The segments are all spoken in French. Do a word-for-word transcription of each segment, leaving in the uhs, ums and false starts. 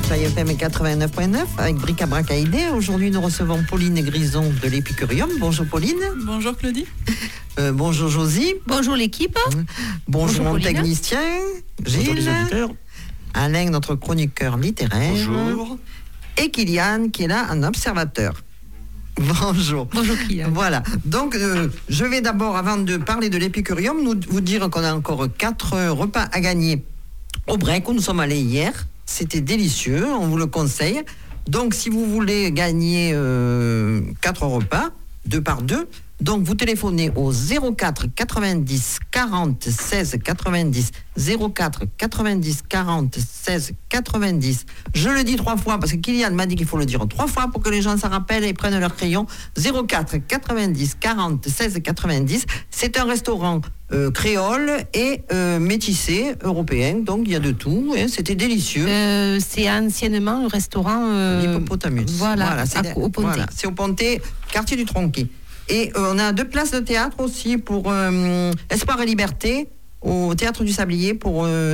Fly F M quatre-vingt-neuf point neuf avec Bric-à-Brac A I D. Aujourd'hui, nous recevons Pauline Grison de l'Épicurium. Bonjour Pauline. Bonjour Claudie. Euh, bonjour Josie. Bonjour l'équipe. Bonjour, bonjour mon technicien Gilles. Bonjour les auditeurs. Alain, notre chroniqueur littéraire. Bonjour. Et Kylian, qui est là, un observateur. Bonjour. Bonjour Kylian. Voilà. Donc, euh, je vais d'abord, avant de parler de l'Épicurium, nous, vous dire qu'on a encore quatre repas à gagner au break où nous sommes allés hier. C'était délicieux, on vous le conseille. Donc, si vous voulez gagner euh, quatre repas, deux par deux, donc vous téléphonez au zéro quatre quatre-vingt-dix quarante seize quatre-vingt-dix zéro quatre quatre-vingt-dix quarante seize quatre-vingt-dix. Je le dis trois fois parce que Kylian m'a dit qu'il faut le dire trois fois pour que les gens s'en rappellent et prennent leur crayon. zéro quatre quatre-vingt-dix quarante seize quatre-vingt-dix. C'est un restaurant euh, créole et euh, métissé européen, donc il y a de tout. Hein, c'était délicieux. Euh, c'est anciennement le restaurant euh, l'Hippopotamus. Voilà, voilà c'est, à, au Pontet. Voilà, c'est au Pontet, quartier du Tronquet. Et euh, on a deux places de théâtre aussi pour euh, Espoir et Liberté au Théâtre du Sablier pour euh,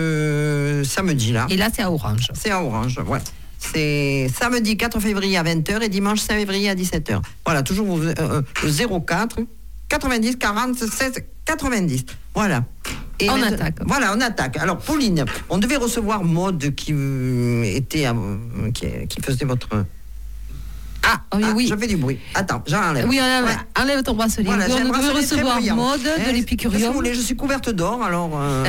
ce samedi-là. Et là, c'est à Orange. C'est à Orange, ouais. C'est samedi quatre février à vingt heures et dimanche cinq février à dix-sept heures. Voilà, toujours euh, le zéro quatre quatre-vingt-dix quarante seize quatre-vingt-dix. Voilà. Et on maintenant, attaque. Voilà, on attaque. Alors, Pauline, on devait recevoir Maude qui euh, était, euh, qui, qui faisait votre... Ah, oui, ah, oui. Je fais du bruit. Attends, j'enlève. Oui, enlève, ouais. enlève ton bracelet. Voilà, on devait recevoir Maude hein, de l'Épicurium. Vous voulez, je suis couverte d'or, alors. Euh...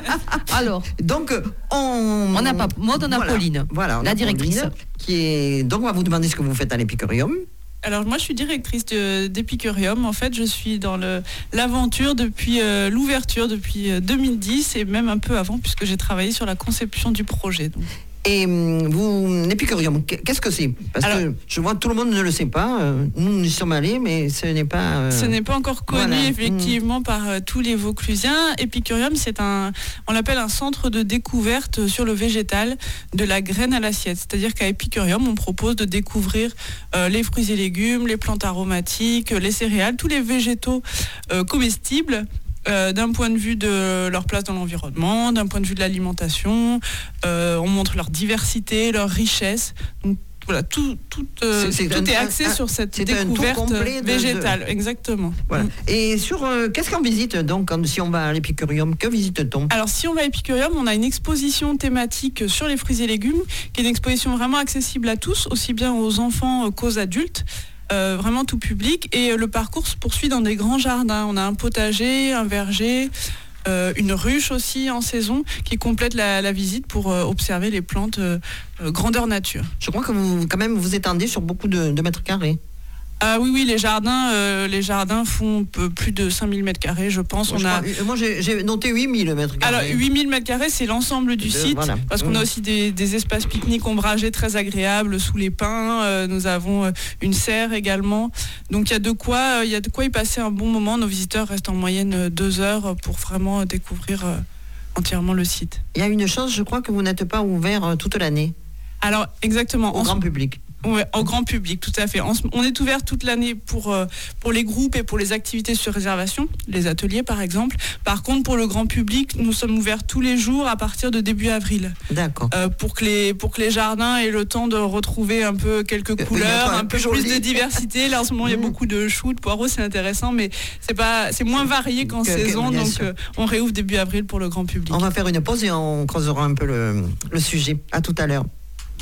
alors. Donc, on. On n'a pas Maude, on a voilà. Pauline. Voilà, on la a directrice. Pauline, qui est. Donc, on va vous demander ce que vous faites à l'Épicurium. Alors moi je suis directrice de, d'Épicurium. En fait je suis dans le, l'aventure depuis euh, l'ouverture, depuis euh, deux mille dix et même un peu avant puisque j'ai travaillé sur la conception du projet. Donc. Et vous, l'Épicurium, qu'est-ce que c'est? Parce Alors, que je vois que tout le monde ne le sait pas. Nous, nous y sommes allés, mais ce n'est pas... Euh... Ce n'est pas encore connu, voilà. effectivement, mmh. par euh, tous les Vauclusiens. Épicurium, c'est un... On l'appelle un centre de découverte sur le végétal, de la graine à l'assiette. C'est-à-dire qu'à Épicurium, on propose de découvrir euh, les fruits et légumes, les plantes aromatiques, les céréales, tous les végétaux euh, comestibles, Euh, d'un point de vue de leur place dans l'environnement, d'un point de vue de l'alimentation, euh, on montre leur diversité, leur richesse. Donc voilà, tout, tout, euh, c'est, c'est tout un, est axé un, sur cette découverte végétale, de... exactement. Voilà. Et sur euh, qu'est-ce qu'on visite donc quand, si on va à l'Épicurium, que visite-t-on? Alors si on va à l'Épicurium, on a une exposition thématique sur les fruits et légumes, qui est une exposition vraiment accessible à tous, aussi bien aux enfants qu'aux adultes. Euh, vraiment tout public, et le parcours se poursuit dans des grands jardins. On a un potager, un verger, euh, une ruche aussi en saison qui complète la, la visite pour euh, observer les plantes euh, euh, grandeur nature. Je crois que vous quand même vous étendez sur beaucoup de, de mètres carrés. Ah oui, oui, les jardins, euh, les jardins font plus de cinq mille mètres carrés, je pense. Moi, on je a... crois, moi j'ai, j'ai noté huit mille mètres carrés. Alors, huit mille mètres carrés, c'est l'ensemble du de, site, voilà. Parce qu'on mmh. a aussi des, des espaces pique-nique ombragés très agréables sous les pins. Euh, nous avons euh, une serre également. Donc, il y a de quoi, euh, il y a de quoi y passer un bon moment. Nos visiteurs restent en moyenne euh, deux heures pour vraiment découvrir euh, entièrement le site. Il y a une chose, je crois que vous n'êtes pas ouvert euh, toute l'année. Alors, exactement. Au en grand ce... public. Ouais, au grand public, tout à fait. On est ouvert toute l'année pour, euh, pour les groupes et pour les activités sur réservation, les ateliers par exemple. Par contre, pour le grand public, nous sommes ouverts tous les jours à partir de début avril. D'accord. Euh, pour que les, pour que les jardins aient le temps de retrouver un peu quelques couleurs, un, un peu plus de diversité. Là, en ce moment, mmh. il y a beaucoup de choux, de poireaux, c'est intéressant, mais c'est, pas, c'est moins varié qu'en que, saison. Que, donc, euh, on réouvre début avril pour le grand public. On va faire une pause et on creusera un peu le, le sujet. À tout à l'heure.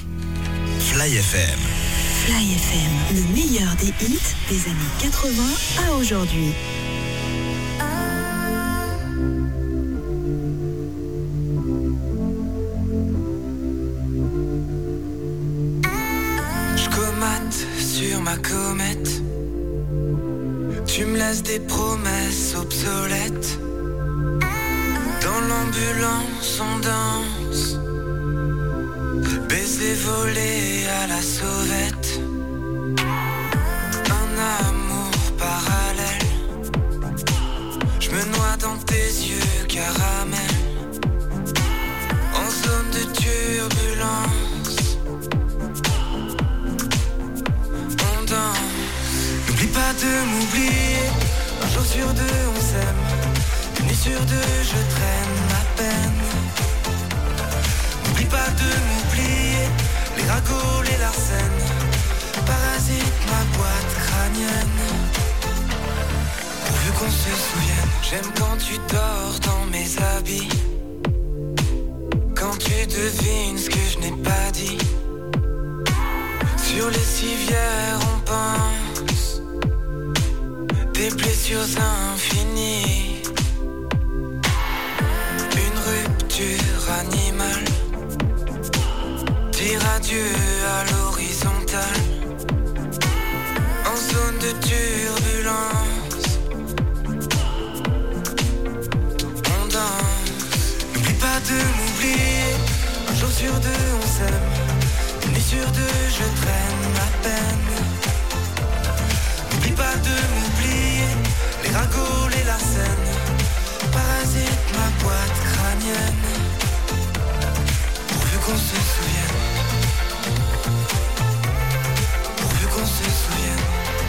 Fly F M. Fly F M, le meilleur des hits des années quatre-vingts à aujourd'hui. Je comate sur ma comète. Tu me laisses des promesses obsolètes. Dans l'ambulance on danse. Baiser volé à la sauvette. Un amour parallèle. Je me noie dans tes yeux caramel. En zone de turbulence. On danse. N'oublie pas de m'oublier. Un jour sur deux on s'aime. Une nuit sur deux je traîne ma peine. N'oublie pas de m'oublier. qu'on se souvienne. J'aime quand tu dors dans mes habits, quand tu devines ce que je n'ai pas dit. Sur les civières on pense des blessures infinies, une rupture animale, dire adieu à l'horizontale, en zone de turbulence, on danse. N'oublie pas de m'oublier, un jour sur deux on s'aime, une nuit sur deux je traîne ma peine. N'oublie pas de m'oublier, les ragots, les larcènes, parasite ma boîte crânienne, pourvu qu'on se souvienne, pourvu qu'on se souvienne.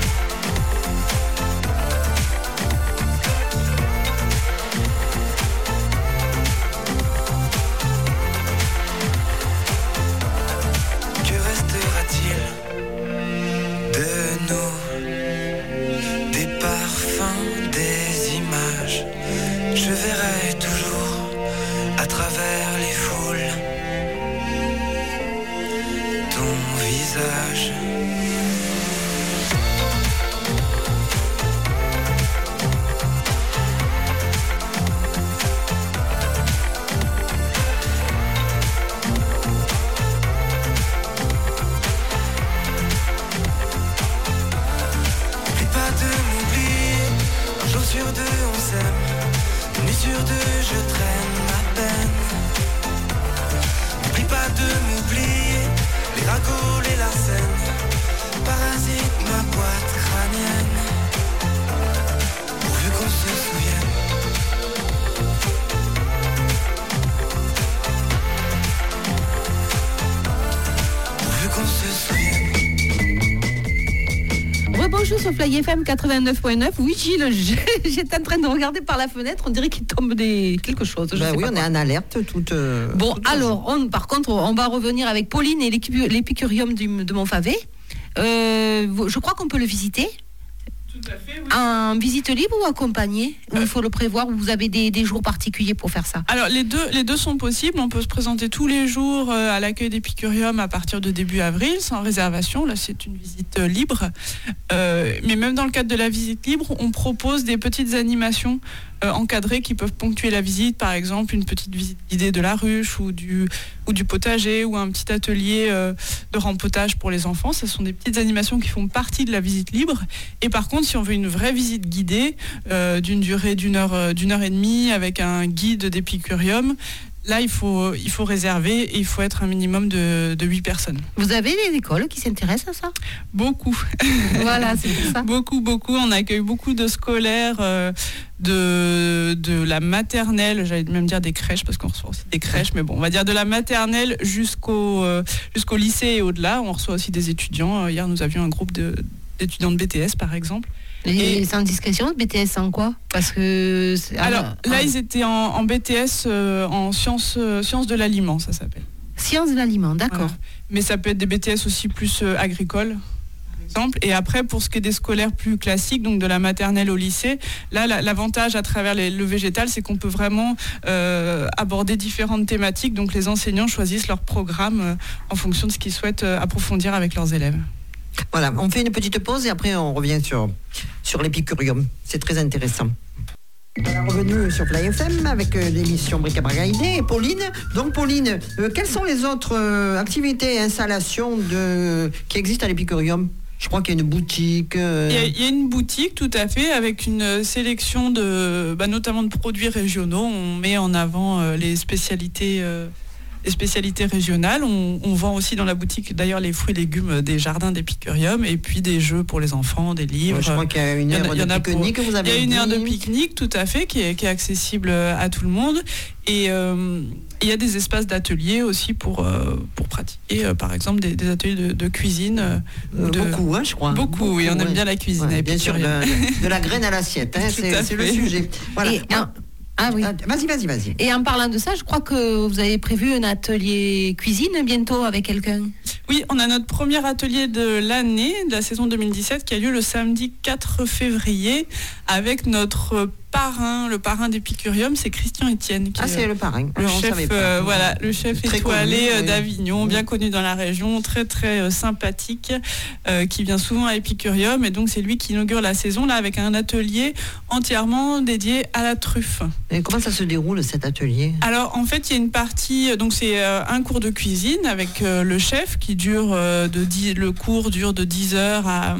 Que restera-t-il de nous? Des parfums, des images, je verrai toujours à travers les foules ton visage. N'oublie pas de m'oublier, un jour sur deux on s'aime, une nuit sur deux je traîne ma peine. N'oublie pas de m'oublier, les ragots, les larcènes, parasite ma boîte crânienne, pourvu qu'on se souvienne. Pourvu qu'on se souvienne. Rebonjour sur Fly F M quatre-vingt-neuf point neuf. Oui, Gilles, j'étais en train de regarder par la fenêtre. On dirait qu'il tombe des... quelque chose. Je Ben sais oui, pas on quoi. est en alerte toute. euh, Bon, toute la alors, on, par contre, on va revenir avec Pauline et l'équipe- l'épicurium du- de Montfavet. Euh, vous- je crois qu'on peut le visiter. Tout à fait, oui. En visite libre ou accompagnée? Ou il faut le prévoir, ou vous avez des, des jours particuliers pour faire ça? Alors les deux, les deux sont possibles. On peut se présenter tous les jours euh, à l'accueil d'Épicurium à partir de début avril, sans réservation. Là, c'est une visite euh, libre. Euh, mais même dans le cadre de la visite libre, on propose des petites animations euh, encadrées qui peuvent ponctuer la visite. Par exemple, une petite visite guidée de la ruche ou du, ou du potager ou un petit atelier euh, de rempotage pour les enfants. Ce sont des petites animations qui font partie de la visite libre. Et par contre, si on veut une vraie visite guidée euh, d'une durée d'une heure, euh, d'une heure et demie avec un guide d'Épicurium, là, il faut, il faut réserver et il faut être un minimum de, de huit personnes. Vous avez des écoles qui s'intéressent à ça? Beaucoup. Voilà, c'est pour ça. Beaucoup, beaucoup. On accueille beaucoup de scolaires euh, de, de la maternelle, j'allais même dire des crèches, parce qu'on reçoit aussi des crèches, mais bon, on va dire de la maternelle jusqu'au, euh, jusqu'au lycée et au-delà. On reçoit aussi des étudiants. Hier, nous avions un groupe de, d'étudiants de B T S, par exemple. Et, Et- sans discrétion, B T S en quoi? Parce que... c'est- Alors, ah, là, ah, ils étaient en, en B T S euh, en sciences, euh, sciences de l'aliment, ça s'appelle. Sciences de l'aliment, d'accord. Voilà. Mais ça peut être des B T S aussi plus euh, agricoles, par exemple. Et après, pour ce qui est des scolaires plus classiques, donc de la maternelle au lycée, là, la- l'avantage à travers les- le végétal, c'est qu'on peut vraiment euh, aborder différentes thématiques. Donc, les enseignants choisissent leur programme euh, en fonction de ce qu'ils souhaitent euh, approfondir avec leurs élèves. Voilà, on fait une petite pause et après on revient sur, sur l'épicurium. C'est très intéressant. Voilà, revenu sur Fly F M avec euh, l'émission Bric-à-Brac-Idée et Pauline. Donc Pauline, euh, quelles sont les autres euh, activités et installations de, qui existent à l'épicurium? Je crois qu'il y a une boutique. euh, Il y, a, il y a une boutique, tout à fait, avec une sélection de, bah, notamment de produits régionaux. On met en avant euh, les spécialités, euh, les spécialités régionales. On, on vend aussi dans la boutique, d'ailleurs, les fruits et légumes des jardins d'Épicurium, et puis des jeux pour les enfants, des livres. ouais, je crois qu'il y a une Il y en a- aire il y en de a pour- pique-nique que vous Il y avez a une aire de dit. pique-nique, tout à fait, qui est, qui est accessible à tout le monde. Et euh, il y a des espaces d'ateliers aussi pour, euh, pour pratiquer, euh, par exemple, des, des ateliers de, de cuisine. euh, Euh, de- Beaucoup, hein, je crois. Beaucoup, oui, on aime ouais. bien la cuisine. Ouais, à bien sûr, Épicurium. de, de la graine à l'assiette, hein, Tout c'est à c'est le fait. sujet. Voilà. Et un- Ah oui. Ah, Vas-y, vas-y, vas-y. Et en parlant de ça, je crois que vous avez prévu un atelier cuisine bientôt avec quelqu'un. Oui, on a notre premier atelier de l'année, de la saison deux mille dix-sept, qui a lieu le samedi quatre février, avec notre parrain, le parrain d'Épicurium, c'est Christian Etienne. Qui ah, c'est le parrain. Le Alors, chef, euh, voilà, le chef Très étoilé connu, oui. d'Avignon, bien connu dans la région, très très euh, sympathique, euh, qui vient souvent à Épicurium, et donc c'est lui qui inaugure la saison là avec un atelier entièrement dédié à la truffe. Et comment ça se déroule cet atelier? Alors en fait il y a une partie, donc c'est euh, un cours de cuisine avec euh, le chef qui dure euh, de dix, le cours dure de dix heures à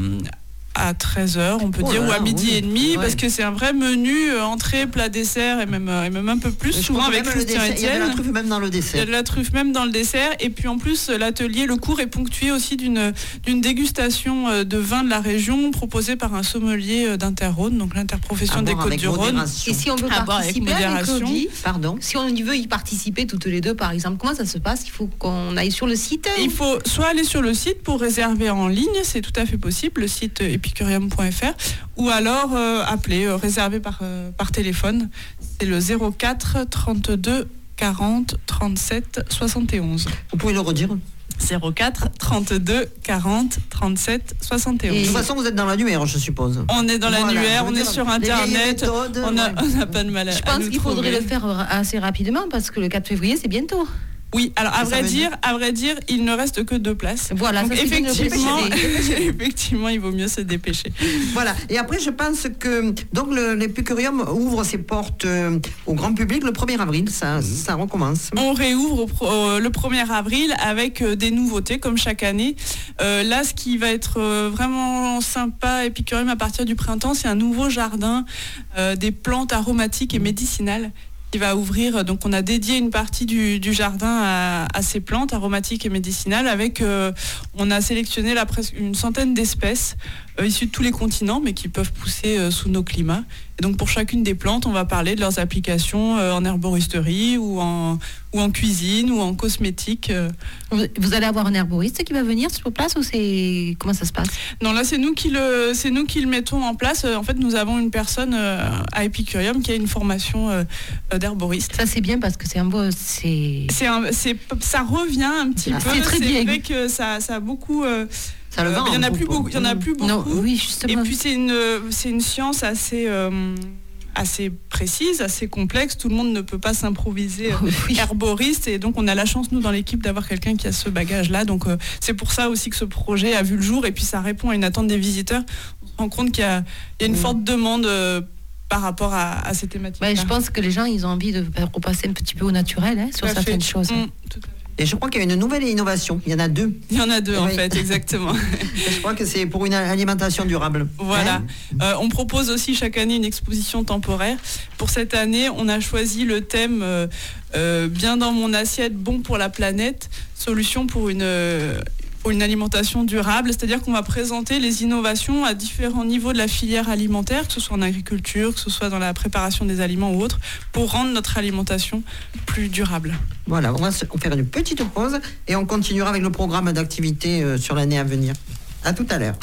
à treize heures, on peut oh dire, là ou à là, midi oui. et demi, ouais. parce que c'est un vrai menu, euh, entrée, plat, dessert, et même, euh, et même un peu plus, Je souvent crois que avec même le Christian dessert- Il y a de la Etienne. truffe même dans le Il y a dessert. de la truffe même dans le dessert, et puis en plus l'atelier, le cours est ponctué aussi d'une d'une dégustation euh, de vin de la région proposée par un sommelier euh, d'Inter-Rhône, donc l'interprofession À des boire avec Côtes-du-Rhône. modération. Et si on veut À boire avec participer avec modération. Claudie, Pardon. si on veut y participer toutes les deux, par exemple, comment ça se passe? Il faut qu'on aille sur le site. Il faut soit aller sur le site pour réserver en ligne, c'est tout à fait possible, le site epicurium point f r, ou alors euh, appeler, euh, réserver par, euh, par téléphone. C'est le zéro quatre trente-deux quarante trente-sept soixante et onze. Vous pouvez le redire. zéro quatre trente-deux quarante trente-sept soixante et De onze. toute façon, vous êtes dans l'annuaire, je suppose. On est dans Voilà, l'annuaire, je veux on est dire, sur les vieilles Internet, méthodes, on n'a ouais. on n'a pas de mal à Je à pense nous qu'il faudrait trouver. le faire assez rapidement parce que le quatre février, c'est bientôt. Oui, alors à Ça vrai veut dire, à vrai dire, il ne reste que deux places. Voilà, Donc ça, c'est bien de le effectivement, préciser. effectivement, il vaut mieux se dépêcher. Voilà. Et après, je pense que donc le- l'Épicurium ouvre ses portes euh, au grand public le premier avril. Ça, ça recommence. On réouvre au pro- euh, le premier avril avec euh, des nouveautés comme chaque année. Euh, là, ce qui va être euh, vraiment sympa à Épicurium à partir du printemps, c'est un nouveau jardin euh, des plantes aromatiques et médicinales qui va ouvrir. Donc on a dédié une partie du, du jardin à, à ces plantes aromatiques et médicinales avec, euh, on a sélectionné là presque une centaine d'espèces euh, issues de tous les continents mais qui peuvent pousser euh, sous nos climats. Et donc pour chacune des plantes, on va parler de leurs applications euh, en herboristerie ou en, ou en cuisine ou en cosmétique. euh. Vous, vous allez avoir un herboriste qui va venir sur place ou c'est comment ça se passe? Non, là c'est nous qui le, c'est nous qui le mettons en place. Euh, En fait, nous avons une personne euh, à Épicurium qui a une formation euh, euh, d'herboriste. Ça c'est bien parce que c'est un beau, c'est. C'est un, c'est, ça revient un petit Ah, peu. c'est très bien. vrai que ça, ça a beaucoup. euh, Ça le euh, vend. il y en a un plus peu. beaucoup. Il y en a plus beaucoup. Non, oui Et justement. puis c'est une, c'est une science assez, euh, assez précise, assez complexe. Tout le monde ne peut pas s'improviser euh, Oui. herboriste, et donc on a la chance nous dans l'équipe d'avoir quelqu'un qui a ce bagage-là. Donc euh, c'est pour ça aussi que ce projet a vu le jour, et puis ça répond à une attente des visiteurs. On se rend compte qu'il y a, il y a une Mmh. forte demande euh, par rapport à, à ces thématiques. Ouais, je pense que les gens ils ont envie de repasser un petit peu au naturel hein, sur certaines choses. Mmh, tout à fait. Et je crois qu'il y a une nouvelle innovation. Il y en a deux. Il y en a deux en Oui. fait, exactement. Et je crois que c'est pour une alimentation durable. Voilà. Hein? Euh, on propose aussi chaque année une exposition temporaire. Pour cette année, on a choisi le thème euh, euh, bien dans mon assiette, bon pour la planète, solution pour une, euh, pour une alimentation durable. C'est-à-dire qu'on va présenter les innovations à différents niveaux de la filière alimentaire, que ce soit en agriculture, que ce soit dans la préparation des aliments ou autre, pour rendre notre alimentation plus durable. Voilà, on va se- on va faire une petite pause et on continuera avec le programme d'activité euh, sur l'année à venir. À tout à l'heure.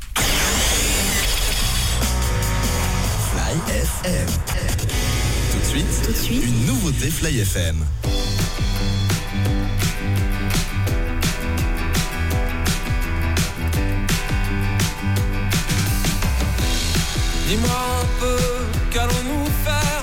Fly F M. Tout de suite, Tout de suite. une nouveauté Fly F M. Dis-moi un peu, qu'allons-nous faire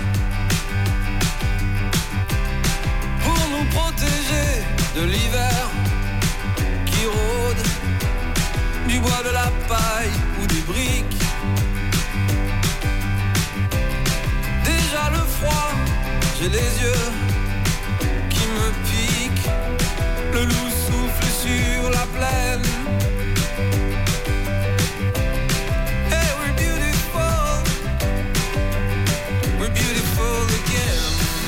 pour nous protéger de l'hiver qui rôde, du bois, de la paille ou des briques. Déjà le froid, j'ai les yeux qui me piquent, le loup souffle sur la plaine. Hey, we're beautiful, we're beautiful again.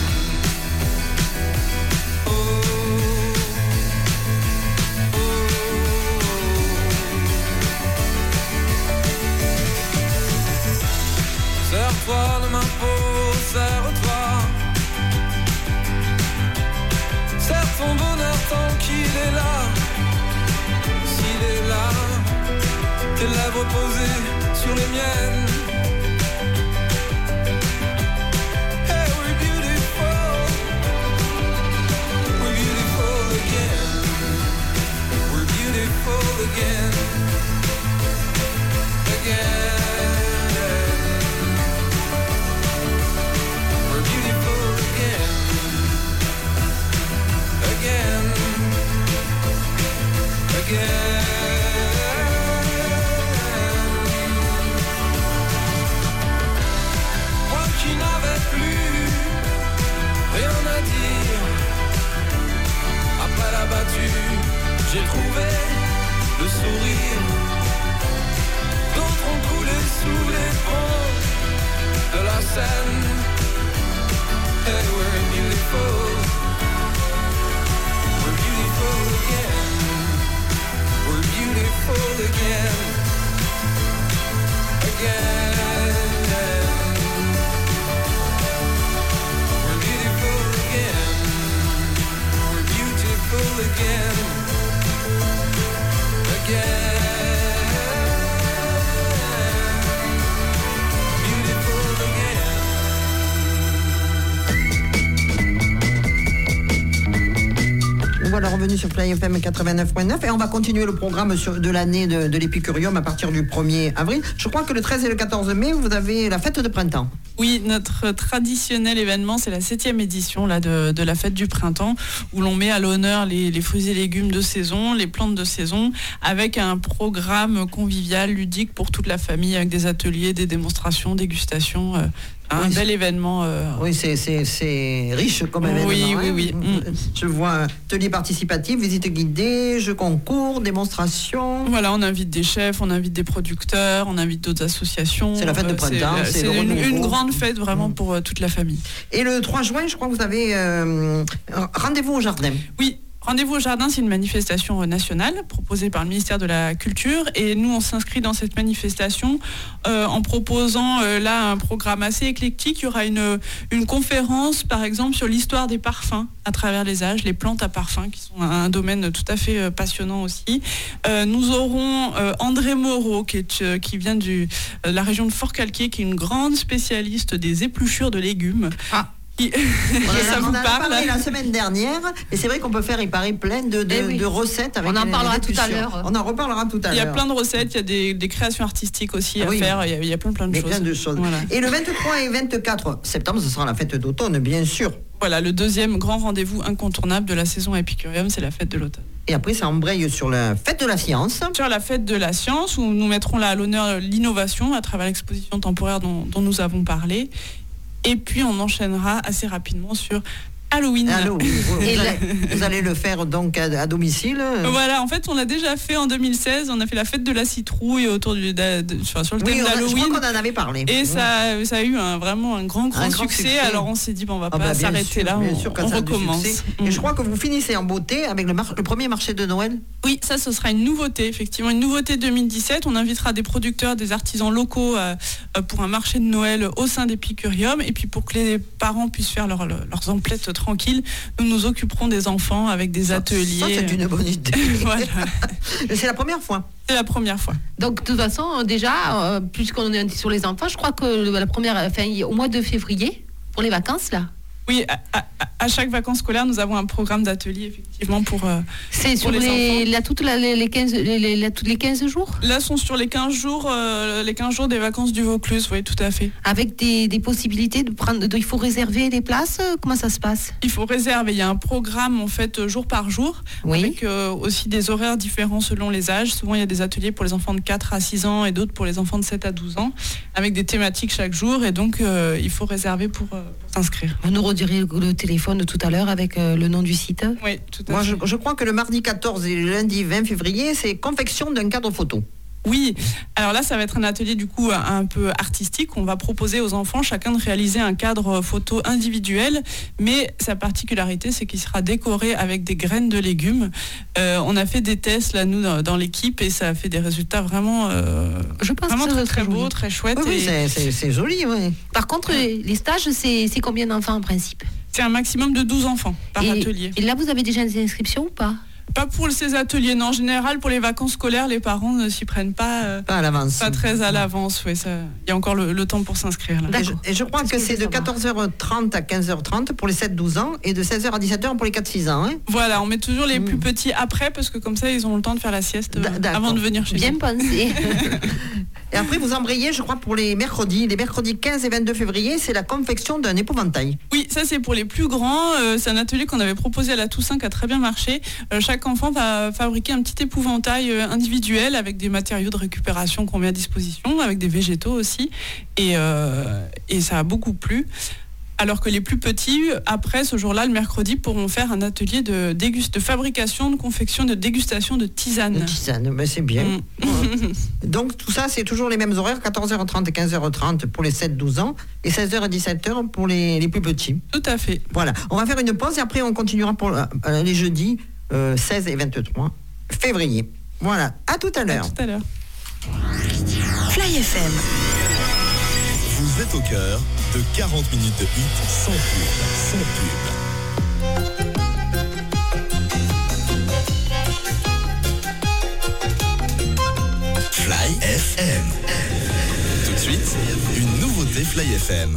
Oh, oh. Serre-toi de ma peau, serre-toi. Serre ton bonheur tant qu'il est là. S'il est là, tes lèvres posées sur les miennes. Hey, we're beautiful, we're beautiful again. We're beautiful. voilà, revenu sur Fly F M quatre-vingt-neuf point neuf et on va continuer le programme sur, de l'année de, de l'Épicurium à partir du premier avril. Je crois que le treize et le quatorze mai, vous avez la fête de printemps. Oui, notre traditionnel événement, c'est la septième édition là, de, de la fête du printemps, où l'on met à l'honneur les, les fruits et légumes de saison, les plantes de saison, avec un programme convivial, ludique pour toute la famille, avec des ateliers, des démonstrations, dégustations. Euh, un oui, bel événement. Euh... Oui, c'est, c'est, c'est riche comme événement. Oui, hein. oui, oui. Mm. Je vois atelier participatif, visite guidée, jeux concours, démonstrations. Voilà, on invite des chefs, on invite des producteurs, on invite d'autres associations. C'est la fête de printemps. C'est, c'est, c'est une, une grande fête vraiment pour euh, toute la famille. Et le trois juin, je crois que vous avez euh, rendez-vous au jardin. Oui. Rendez-vous au jardin, c'est une manifestation nationale proposée par le ministère de la Culture et nous on s'inscrit dans cette manifestation euh, en proposant euh, là un programme assez éclectique. Il y aura une, une conférence par exemple sur l'histoire des parfums à travers les âges, les plantes à parfum qui sont un, un domaine tout à fait euh, passionnant aussi. Euh, nous aurons euh, André Moreau qui, est, euh, qui vient du, euh, de la région de Fort-Calquier, qui est une grande spécialiste des épluchures de légumes. Ah. On ça en a parlé la semaine dernière et c'est vrai qu'on peut faire y paraît plein de, de, oui. de recettes avec on en parlera tout à l'heure on en reparlera tout à l'heure. Il y a plein de recettes, il y a des, des créations artistiques aussi à oui. faire, il y, a, il y a plein plein de Mais choses, plein de choses. Voilà. Et le vingt-trois et vingt-quatre septembre ce sera la fête d'automne bien sûr. Voilà, le deuxième grand rendez-vous incontournable de la saison Épicurium, c'est la fête de l'automne. Et après, ça embraye sur la fête de la science. Sur la fête de la science, où nous mettrons là à l'honneur l'innovation à travers l'exposition temporaire dont, dont nous avons parlé. Et puis on enchaînera assez rapidement sur Halloween. Halloween. Vous, vous, allez, vous allez le faire donc à, à domicile. Voilà, en fait, on l'a déjà fait en deux mille seize. On a fait la fête de la citrouille autour du, de, de, sur, sur le thème oui, d'Halloween. Je crois qu'on en avait parlé. Et ouais. ça, ça a eu un, vraiment un grand, grand, un grand succès. succès. Alors on s'est dit, bon, on va ah pas bah, s'arrêter sûr, là, on, sûr on recommence. Mmh. Et je crois que vous finissez en beauté avec le, mar- le premier marché de Noël. Oui, ça, ce sera une nouveauté, effectivement, une nouveauté deux mille dix-sept. On invitera des producteurs, des artisans locaux euh, pour un marché de Noël au sein d'Épicurium. Et puis pour que les parents puissent faire leur, leurs emplettes tranquilles, nous nous occuperons des enfants avec des ça, ateliers. Ça, c'est une bonne idée. Voilà. C'est la première fois. C'est la première fois. Donc, de toute façon, déjà, euh, puisqu'on est sur les enfants, je crois que la première, enfin, au mois de février, pour les vacances, là. Oui, à, à, à chaque vacances scolaires, nous avons un programme d'atelier, effectivement, pour, euh, c'est pour sur les, les enfants. Là, toutes la, les, quinze, les, les, la, toutes les quinze jours Là, sont sur les quinze jours, euh, les quinze jours des vacances du Vaucluse, oui, tout à fait. Avec des, des possibilités de prendre, de, il faut réserver des places, comment ça se passe? Il faut réserver, il y a un programme, en fait, jour par jour, oui. avec euh, aussi des horaires différents selon les âges. Souvent, il y a des ateliers pour les enfants de quatre à six ans et d'autres pour les enfants de sept à douze ans, avec des thématiques chaque jour, et donc, euh, il faut réserver pour, euh, pour s'inscrire. Vous nous redirez le téléphone de tout à l'heure avec euh, le nom du site. Oui, tout à Moi, fait. Je, je crois que le mardi quatorze et le lundi vingt février, c'est confection d'un cadre photo. Oui, alors là, ça va être un atelier du coup un peu artistique. On va proposer aux enfants chacun de réaliser un cadre photo individuel, mais sa particularité, c'est qu'il sera décoré avec des graines de légumes. Euh, on a fait des tests là, nous, dans, dans l'équipe, et ça a fait des résultats vraiment, euh, Je pense vraiment que très, très, très très beaux, très chouettes. Oui, et... oui c'est, c'est, c'est joli, oui. Par contre, les stages, c'est, c'est combien d'enfants en principe? C'est un maximum de douze enfants par et, atelier. Et là, vous avez déjà des inscriptions ou pas? Pas pour ces ateliers, non. En général, pour les vacances scolaires, les parents ne s'y prennent pas, euh, pas à l'avance. Pas très à l'avance, oui. Il y a encore le, le temps pour s'inscrire. Là. Et, je, et je crois que, que c'est de quatorze heures trente à quinze heures trente pour les sept douze ans et de seize heures à dix-sept heures pour les quatre six ans. Hein. Voilà, on met toujours les mmh. plus petits après parce que comme ça, ils ont le temps de faire la sieste euh, avant de venir chez Bien nous. Bien pensé. Et après, vous embrayez, je crois, pour les mercredis. Les mercredis quinze et vingt-deux février, c'est la confection d'un épouvantail. Oui, ça c'est pour les plus grands. Euh, c'est un atelier qu'on avait proposé à la Toussaint qui a très bien marché. Euh, chaque enfant va fabriquer un petit épouvantail euh, individuel avec des matériaux de récupération qu'on met à disposition, avec des végétaux aussi. Et, euh, et ça a beaucoup plu. Alors que les plus petits, après ce jour-là, le mercredi, pourront faire un atelier de, dégust- de fabrication, de confection, de dégustation de tisane. De tisane, ben c'est bien. Mmh. Ouais. Donc tout ça, c'est toujours les mêmes horaires, quatorze heures trente et quinze heures trente pour les sept douze ans et seize heures à dix-sept heures pour les, les plus petits. Tout à fait. Voilà, on va faire une pause et après on continuera pour euh, les jeudis euh, seize et vingt-trois février. Voilà, à tout à l'heure. À tout à l'heure. Fly F M. Vous êtes au cœur de quarante minutes de hit sans pub, sans pub. Fly F M. Tout de suite, une nouveauté Fly F M.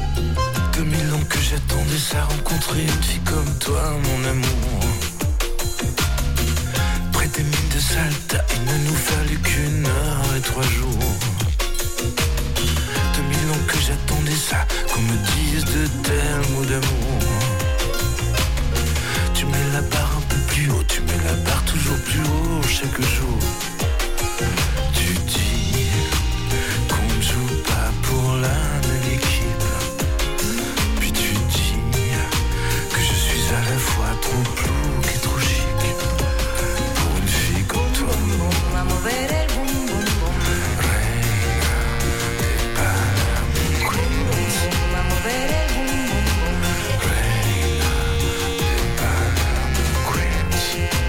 deux mille ans que j'attendais ça, rencontrer une fille comme toi, mon amour. de Salta, il ne nous fallut qu'une heure et trois jours. deux mille ans que j'attendais ça, qu'on me dise de tels mots d'amour. Tu mets la barre un peu plus haut, tu mets la barre toujours plus haut chaque jour. Tu dis qu'on ne joue pas pour la même équipe. Puis tu dis que je suis à la fois trop plouc et trop chic pour une fille comme toi. A mover el bum bum bum. Reina de Palermo Queens. A mover el bum bum bum. Reina de Palermo Queens.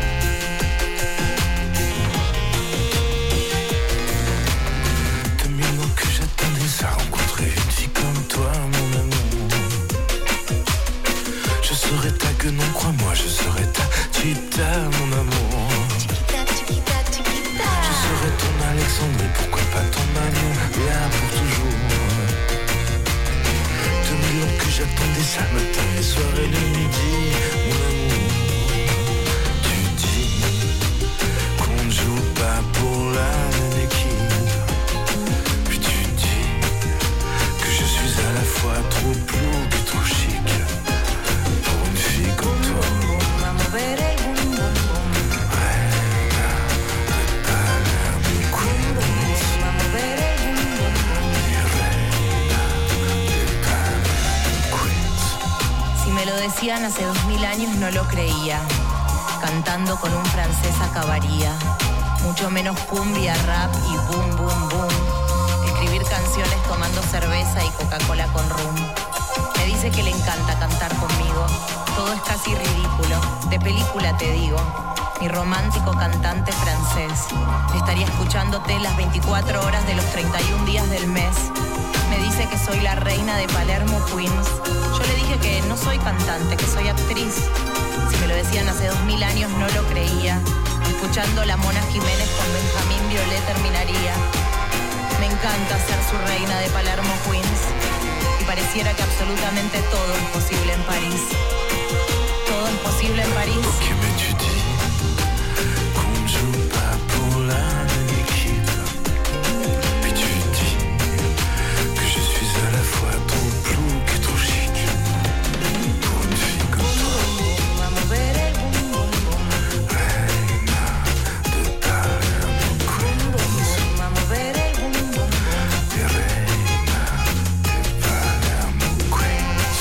Deux mille ans que j'attendais ça, rencontrer une fille comme toi, mon amour. Je serai ta guenon, crois-moi, je serai ta Chita, mon amour. Chiquita, chiquita, chiquita. Je serai ton Alexandrie, pourquoi pas ton Marion, là pour toujours. Deux mille ans que j'attendais ça, matin et soir et le midi, mon amour. Tu dis qu'on ne joue pas pour la même équipe. Puis tu dis que je suis à la fois trop plouc et trop chic pour une fille comme toi. A mover el bum bum bum. Reina de Palermo Queens. A mover el bum bum bum. Reina de Palermo Queens. Si me lo decían hace dos mil años no lo creía. Cantando con un francés acabaría. Mucho menos cumbia, rap y boom, boom, boom. Escribir canciones tomando cerveza y Coca-Cola con rum. Me dice que le encanta cantar conmigo. Todo es casi ridículo. De película te digo. Mi romántico cantante francés. Estaría escuchándote las veinticuatro horas de los treinta y un días del mes. Me dice que soy la reina de Palermo Queens. Yo le dije que no soy cantante, que soy actriz. Si me lo decían hace dos mil años no lo creía. Escuchando la Mona Jiménez con Benjamín Violet terminaría. Me encanta ser su reina de Palermo Queens. Y pareciera que absolutamente todo es posible en París. Todo es posible en París. Ok, mais tu dis qu'on ne joue pas pour la même équipe. Puis tu dis que je suis à la fois trop plouc et trop chic pour une fille comme toi. A mover el bum bum bum. Reina de Palermo Queens. A mover el bum bum bum. Reina de Palermo Queens.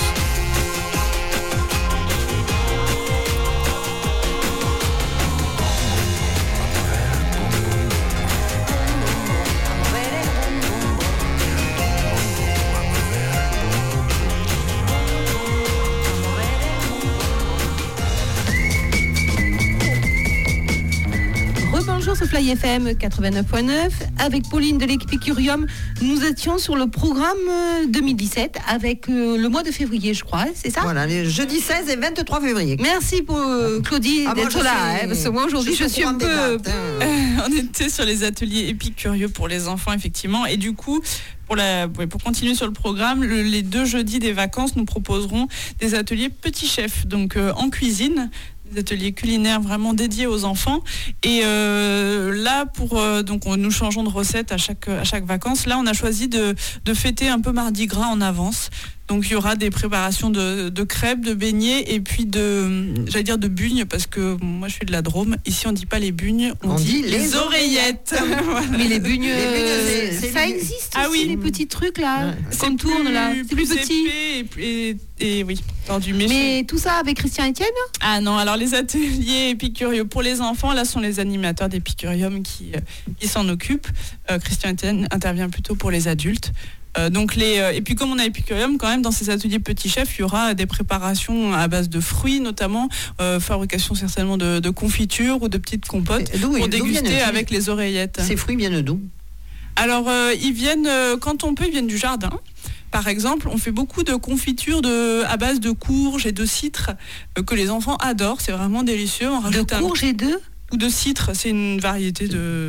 Bonjour sur Fly F M quatre-vingt-neuf point neuf. Avec Pauline de l'Épicurium, nous étions sur le programme deux mille dix-sept avec euh, le mois de février, je crois, c'est ça? Voilà, les jeudi seize et vingt-trois février. Merci pour euh, Claudie Ah, moi, d'être je là, suis- hein, parce que moi aujourd'hui je, au suis courant un des peu... dates, hein. Euh, on était sur les ateliers épicurieux pour les enfants, effectivement. Et du coup, pour, la, ouais, pour continuer sur le programme, le- les deux jeudis des vacances, nous proposerons des ateliers petits chefs, donc euh, en cuisine, des ateliers culinaires vraiment dédiés aux enfants. Et euh, là, pour euh, donc on, nous changeons de recette à chaque à chaque vacances. Là, on a choisi de, de fêter un peu Mardi Gras en avance. Donc il y aura des préparations de, de crêpes, de beignets et puis de, j'allais dire de bugnes parce que moi je suis de la Drôme. Ici on dit pas les bugnes, on, On dit, dit les, les oreillettes. Voilà. Mais les bugnes, Les bugnes, euh, c'est- c'est ça lui. existe Ah aussi, oui. les petits trucs là, C'est qu'on tourne là, c'est plus, petit. épais et, et, et oui, tordu. Mais, Mais tout ça avec Christian Etienne? ah non, alors les ateliers épicurieux pour les enfants, là sont les animateurs d'Épicurium qui, euh, qui s'en occupent. Euh, Christian Etienne intervient plutôt pour les adultes. Euh, donc les, euh, et puis comme on a Épicurium, quand même dans ces ateliers petits chefs, il y aura des préparations à base de fruits notamment, euh, fabrication certainement de, de confitures ou de petites compotes Et d'où- pour d'où déguster viennent-ils avec les oreillettes. Ces fruits viennent d'où? Alors, euh, ils viennent, euh, quand on peut, ils viennent du jardin. Par exemple, on fait beaucoup de confitures de, à base de courges et de citres euh, que les enfants adorent. C'est vraiment délicieux. On De rajoute un- courges et de ou de citres. C'est une variété de,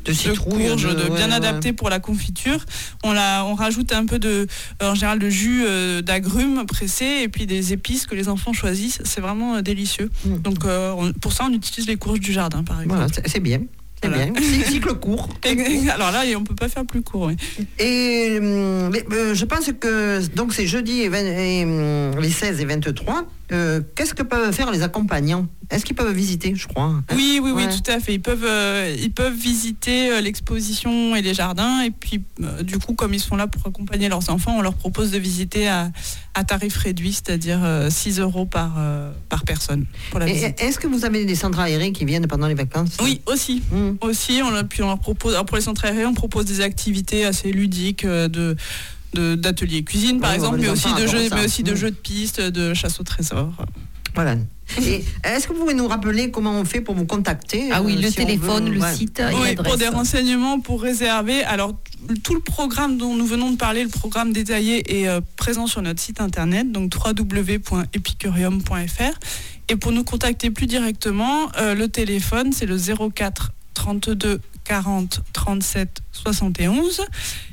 de, citrouille, de courge, de, de bien ouais, adapté ouais. pour la confiture. On, la, on rajoute un peu de, en général, de jus euh, d'agrumes pressés et puis des épices que les enfants choisissent. C'est vraiment euh, délicieux. Mmh. Donc euh, on, pour ça, on utilise les courges du jardin, par exemple. Voilà, c'est, c'est bien. C'est voilà. bien. C'est cycle court. Alors là, on peut pas faire plus court. Oui. Et mais, euh, je pense que donc c'est jeudi et, vingt, et euh, les seize et vingt-trois. Euh, qu'est-ce que peuvent faire les accompagnants ? Est-ce qu'ils peuvent visiter, je crois hein ? Oui, oui, oui, ouais. tout à fait. Ils peuvent, euh, ils peuvent visiter euh, l'exposition et les jardins. Et puis, euh, du coup, comme ils sont là pour accompagner leurs enfants, on leur propose de visiter à, à tarif réduit, c'est-à-dire euh, six euros par, euh, par personne pour la et, visite. Est-ce que vous avez des centres aérés qui viennent pendant les vacances ? Oui, aussi. Mmh. Aussi, on, puis on leur propose, alors pour les centres aérés, on propose des activités assez ludiques euh, de... De, d'ateliers cuisine par oui, exemple, mais aussi, de jeux, mais aussi de jeux de piste, de chasse au trésor. Voilà. Et est-ce que vous pouvez nous rappeler comment on fait pour vous contacter ? Ah oui, le si téléphone, veut... le ouais. site oui, et l'adresse. Pour des renseignements, pour réserver. Alors, tout le programme dont nous venons de parler, le programme détaillé, est euh, présent sur notre site internet, donc w w w point epicurium point f r. Et pour nous contacter plus directement, euh, le téléphone, c'est le zéro quatre trente-deux quarante trente-sept soixante et onze.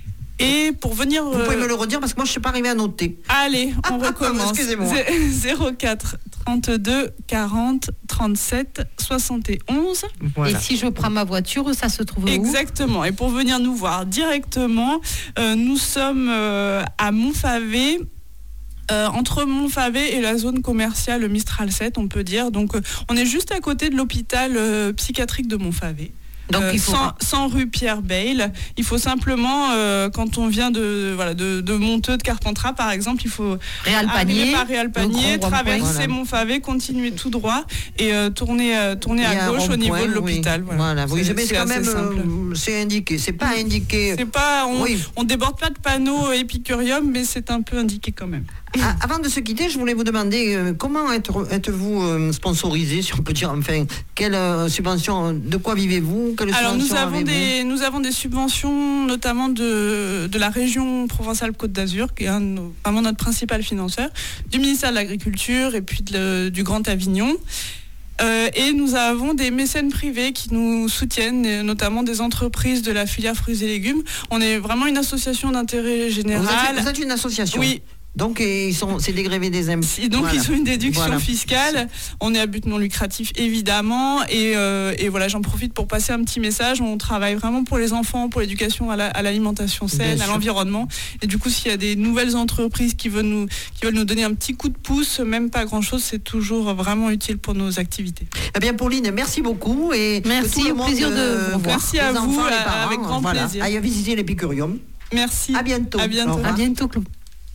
Et pour venir... Vous pouvez me le redire parce que moi je ne suis pas arrivée à noter. Allez, on ah, recommence. Excusez-moi. zéro quatre trente-deux quarante trente-sept soixante et onze. Voilà. Et si je prends ma voiture, ça se trouve où ? Exactement. Et pour venir nous voir directement, euh, nous sommes euh, à Montfavet. Euh, entre Montfavet et la zone commerciale Mistral sept, on peut dire. Donc, euh, on est juste à côté de l'hôpital euh, psychiatrique de Montfavet. Donc, euh, il faut... cent rue Pierre Bayle. Il faut simplement, euh, quand on vient de, voilà, de, de Monteux, de Carpentras par exemple, il faut Réal-Panier, arriver par Réal-Panier, traverser voilà. Montfavet, continuer tout droit et euh, tourner, euh, tourner à gauche au niveau de l'hôpital. Oui. Voilà. Voilà. C'est, oui, c'est quand même euh, c'est indiqué. C'est pas indiqué. C'est pas, on, oui. on déborde pas de panneau Epicurium, mais c'est un peu indiqué quand même. Ah, avant de se quitter, je voulais vous demander euh, comment êtes, êtes-vous euh, sponsorisé, si on peut dire, enfin, quelle euh, subvention, de quoi vivez-vous ? Quelle Alors nous avons, des, nous avons des subventions notamment de, de la région Provence-Alpes-Côte d'Azur, qui est un, vraiment notre principal financeur, du ministère de l'Agriculture et puis de, du Grand Avignon. Euh, et nous avons des mécènes privés qui nous soutiennent, notamment des entreprises de la filière fruits et légumes. On est vraiment une association d'intérêt général. Vous êtes, vous êtes une association ? Oui. Donc ils sont, c'est dégrévé des impôts. Donc voilà. ils ont une déduction voilà. fiscale. On est à but non lucratif évidemment. Et, euh, et voilà, j'en profite pour passer un petit message. On travaille vraiment pour les enfants, pour l'éducation à, la, à l'alimentation saine, Bien à sûr. l'environnement. Et du coup, s'il y a des nouvelles entreprises qui veulent nous, qui veulent nous donner un petit coup de pouce, même pas grand-chose, c'est toujours vraiment utile pour nos activités. Eh bien, Pauline, merci beaucoup et merci, au plaisir de vous voir. Merci à vous, à, parents, avec grand voilà. plaisir. Allez visiter l'Épicurium. Merci. À bientôt. À bientôt. À bientôt, Claude.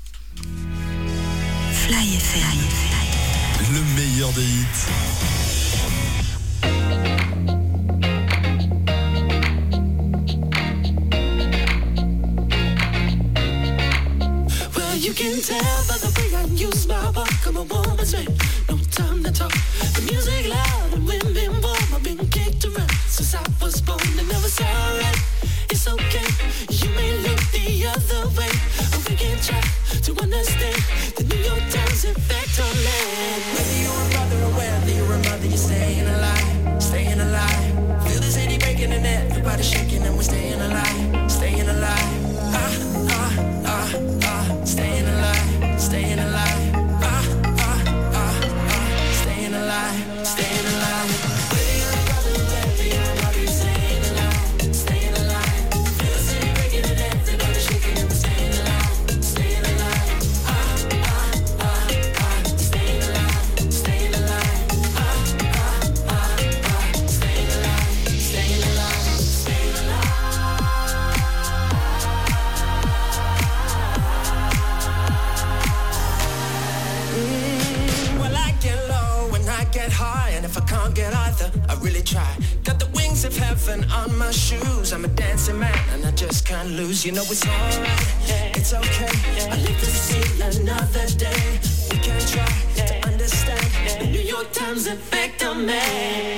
Fly F M. Le meilleur des hits. Well, you can tell by the way I use my walk. I'm a woman's man, no time to talk. The music loud and women warm. I've been kicked around since I was born. And never say alright, it's okay. You may look the other way, but we can try to understand the New York Times effect on land. Whether you're a brother or whether you're a mother, you're staying alive, staying alive. Feel the city breaking and everybody shaking and we're staying alive, staying alive. Ah, ah, ah, ah, staying alive, staying alive. Ah, ah, ah, ah, staying alive, staying alive. Whether you're a brother or whether you're a mother, you're staying alive, staying alive. Feel the city breaking and everybody shaking and we're staying alive, staying alive. Get either, I really try. Got the wings of heaven on my shoes. I'm a dancing man and I just can't lose. You know it's alright, it's okay. I live to see another day. We can try to understand the New York Times effect on me.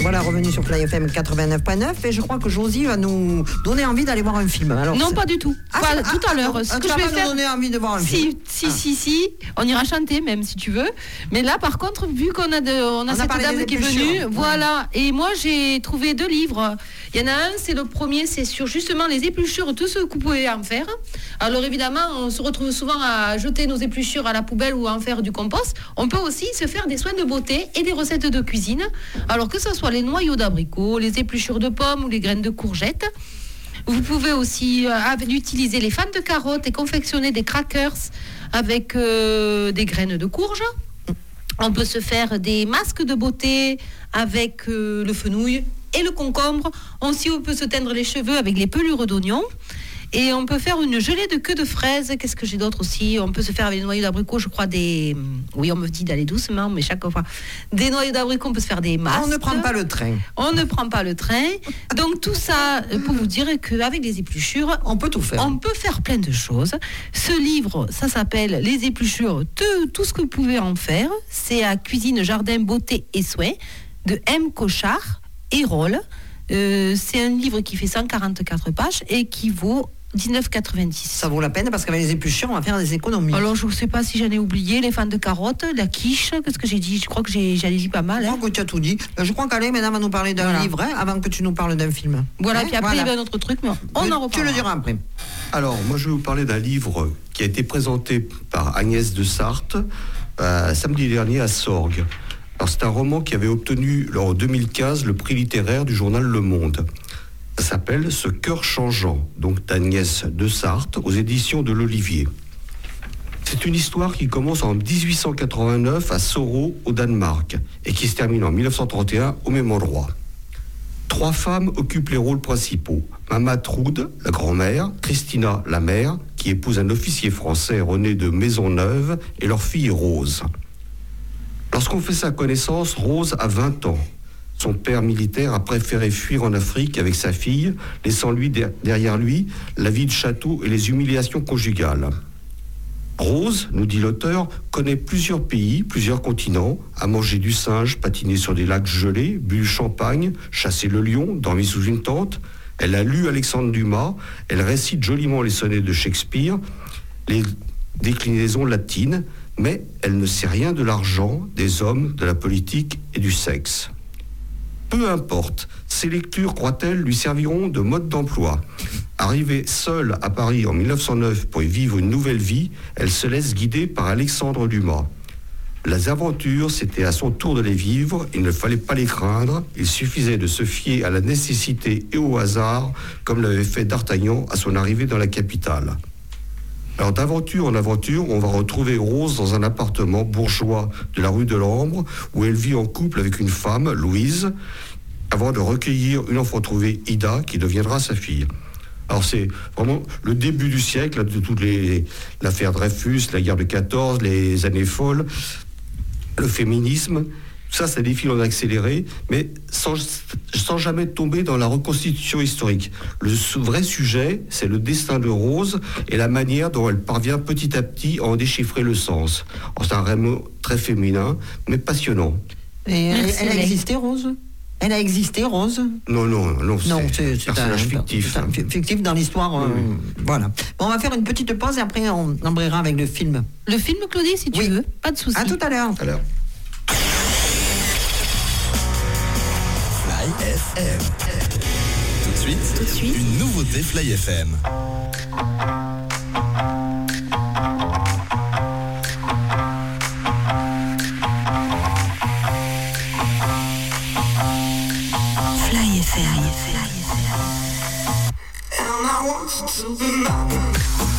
Voilà, revenu sur Fly F M quatre-vingt-neuf point neuf et je crois que Josie va nous donner envie d'aller voir un film. Alors, non, c'est... pas du tout. Ah, pas, ah, tout à ah, l'heure. Ah, Ce que tu je vais vas faire. nous donner envie de voir un si, film. Si, ah. si, si. On ira chanter même si tu veux. Mais là, par contre, vu qu'on a, de, on a on cette a dame qui est venue, ouais. Voilà. Et moi, j'ai trouvé deux livres. Il y en a un, c'est le premier, c'est sur justement les épluchures, tout ce que vous pouvez en faire. Alors évidemment, on se retrouve souvent à jeter nos épluchures à la poubelle ou à en faire du compost. On peut aussi se faire des soins de beauté et des recettes de cuisine. Alors que ce soit les noyaux d'abricots, les épluchures de pommes ou les graines de courgettes. Vous pouvez aussi euh, utiliser les fans de carottes et confectionner des crackers avec euh, des graines de courge. On peut se faire des masques de beauté avec euh, le fenouil et le concombre. Aussi, on peut se teindre les cheveux avec les pelures d'oignon. Et on peut faire une gelée de queue de fraise. Qu'est-ce que j'ai d'autre aussi? On peut se faire avec des noyaux d'abricot, je crois, des... Oui, on me dit d'aller doucement, mais chaque fois... Des noyaux d'abricot, on peut se faire des masques. On ne prend pas le train. On ne prend pas le train. Donc tout ça, pour vous dire qu'avec les épluchures... On peut tout faire. On peut faire plein de choses. Ce livre, ça s'appelle « Les épluchures, de tout ce que vous pouvez en faire ». C'est à Cuisine, Jardin, Beauté et Soins de M. Cochard et Roll. Euh, c'est un livre qui fait cent quarante-quatre pages et qui vaut dix-neuf quatre-vingt-dix. Ça vaut la peine parce qu'avec les épluchures, on va faire des économies. Alors, je ne sais pas si j'en ai oublié, les fans de carottes, la quiche, qu'est-ce que j'ai dit? Je crois que j'ai, j'en ai dit pas mal. Je hein. crois que tu as tout dit. Je crois qu'Alain, maintenant, va nous parler d'un Voilà. livre hein, avant que tu nous parles d'un film. Voilà, Hein, puis après, voilà. il y avait un autre truc, mais on Mais en reparlera. Tu le diras après. Alors, moi, je vais vous parler d'un livre qui a été présenté par Agnès de Sarthe euh, samedi dernier à Sorgues. Alors, c'est un roman qui avait obtenu, en deux mille quinze, le prix littéraire du journal Le Monde. Ça s'appelle « Ce cœur changeant », donc d'Agnès de Sarthe, aux éditions de l'Olivier. C'est une histoire qui commence en dix-huit cent quatre-vingt-neuf à Soro, au Danemark, et qui se termine en mille neuf cent trente et un au même endroit. Trois femmes occupent les rôles principaux. Mama Trude, la grand-mère, Christina, la mère, qui épouse un officier français, René de Maisonneuve, et leur fille Rose. Lorsqu'on fait sa connaissance, Rose a vingt ans. Son père militaire a préféré fuir en Afrique avec sa fille, laissant lui der- derrière lui la vie de château et les humiliations conjugales. Rose, nous dit l'auteur, connaît plusieurs pays, plusieurs continents, a mangé du singe, patiné sur des lacs gelés, bu du champagne, chassé le lion, dormi sous une tente. Elle a lu Alexandre Dumas, elle récite joliment les sonnets de Shakespeare, les déclinaisons latines, mais elle ne sait rien de l'argent, des hommes, de la politique et du sexe. Peu importe, ces lectures, croit-elle, lui serviront de mode d'emploi. Arrivée seule à Paris en mille neuf cent neuf pour y vivre une nouvelle vie, elle se laisse guider par Alexandre Dumas. Les aventures, c'était à son tour de les vivre, il ne fallait pas les craindre, il suffisait de se fier à la nécessité et au hasard, comme l'avait fait D'Artagnan à son arrivée dans la capitale. Alors d'aventure en aventure, on va retrouver Rose dans un appartement bourgeois de la rue de l'Ambre, où elle vit en couple avec une femme, Louise, avant de recueillir une enfant trouvée, Ida, qui deviendra sa fille. Alors c'est vraiment le début du siècle, de toutes les l'affaire Dreyfus, la guerre de quatorze, les années folles, le féminisme. Tout ça, ça défile en accéléré, mais sans, sans jamais tomber dans la reconstitution historique. Le vrai sujet, c'est le destin de Rose et la manière dont elle parvient petit à petit à en déchiffrer le sens. Alors, c'est un roman très féminin, mais passionnant. Et elle, Merci, elle a Alex. existé, Rose Elle a existé, Rose Non, non, non, c'est, Non, un c'est, c'est personnage un, fictif. c'est un fi- fictif dans l'histoire. euh, Oui, Voilà. Bon, on va faire une petite pause et après on embrayera avec le film. Le film, Claudie, si tu Oui. veux, pas de souci. À tout à l'heure. Alors. Fly F M. Tout de suite, Tout de suite. une nouveauté Fly F M. Fly F M. And I want you to be mine.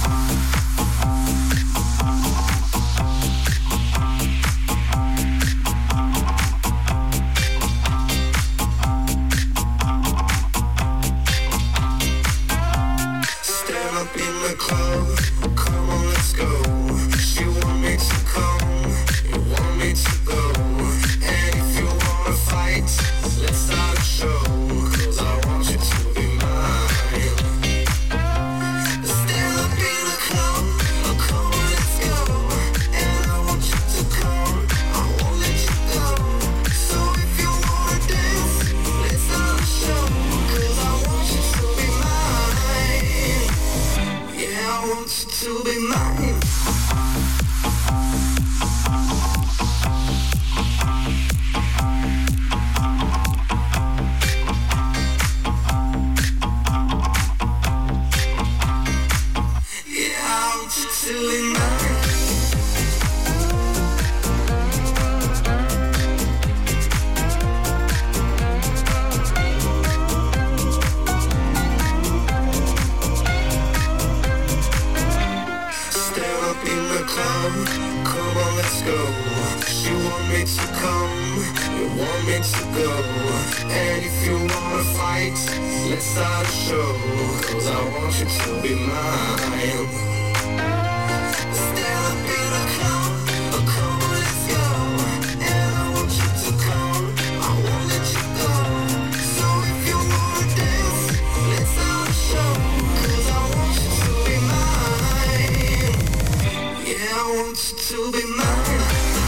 Stand up in the club, come on, let's go. She want me to come, you want me to go. And if you wanna fight, let's start a show. 'Cause I want you to be mine. Stand up to go. And if you wanna fight, let's start a show. Cause I want you to be mine. Stand up in a crowd, a crowd, let's go. And I want you to come, I won't let you go. So if you wanna dance, let's start a show. Cause I want you to be mine. Yeah, I want you to be mine.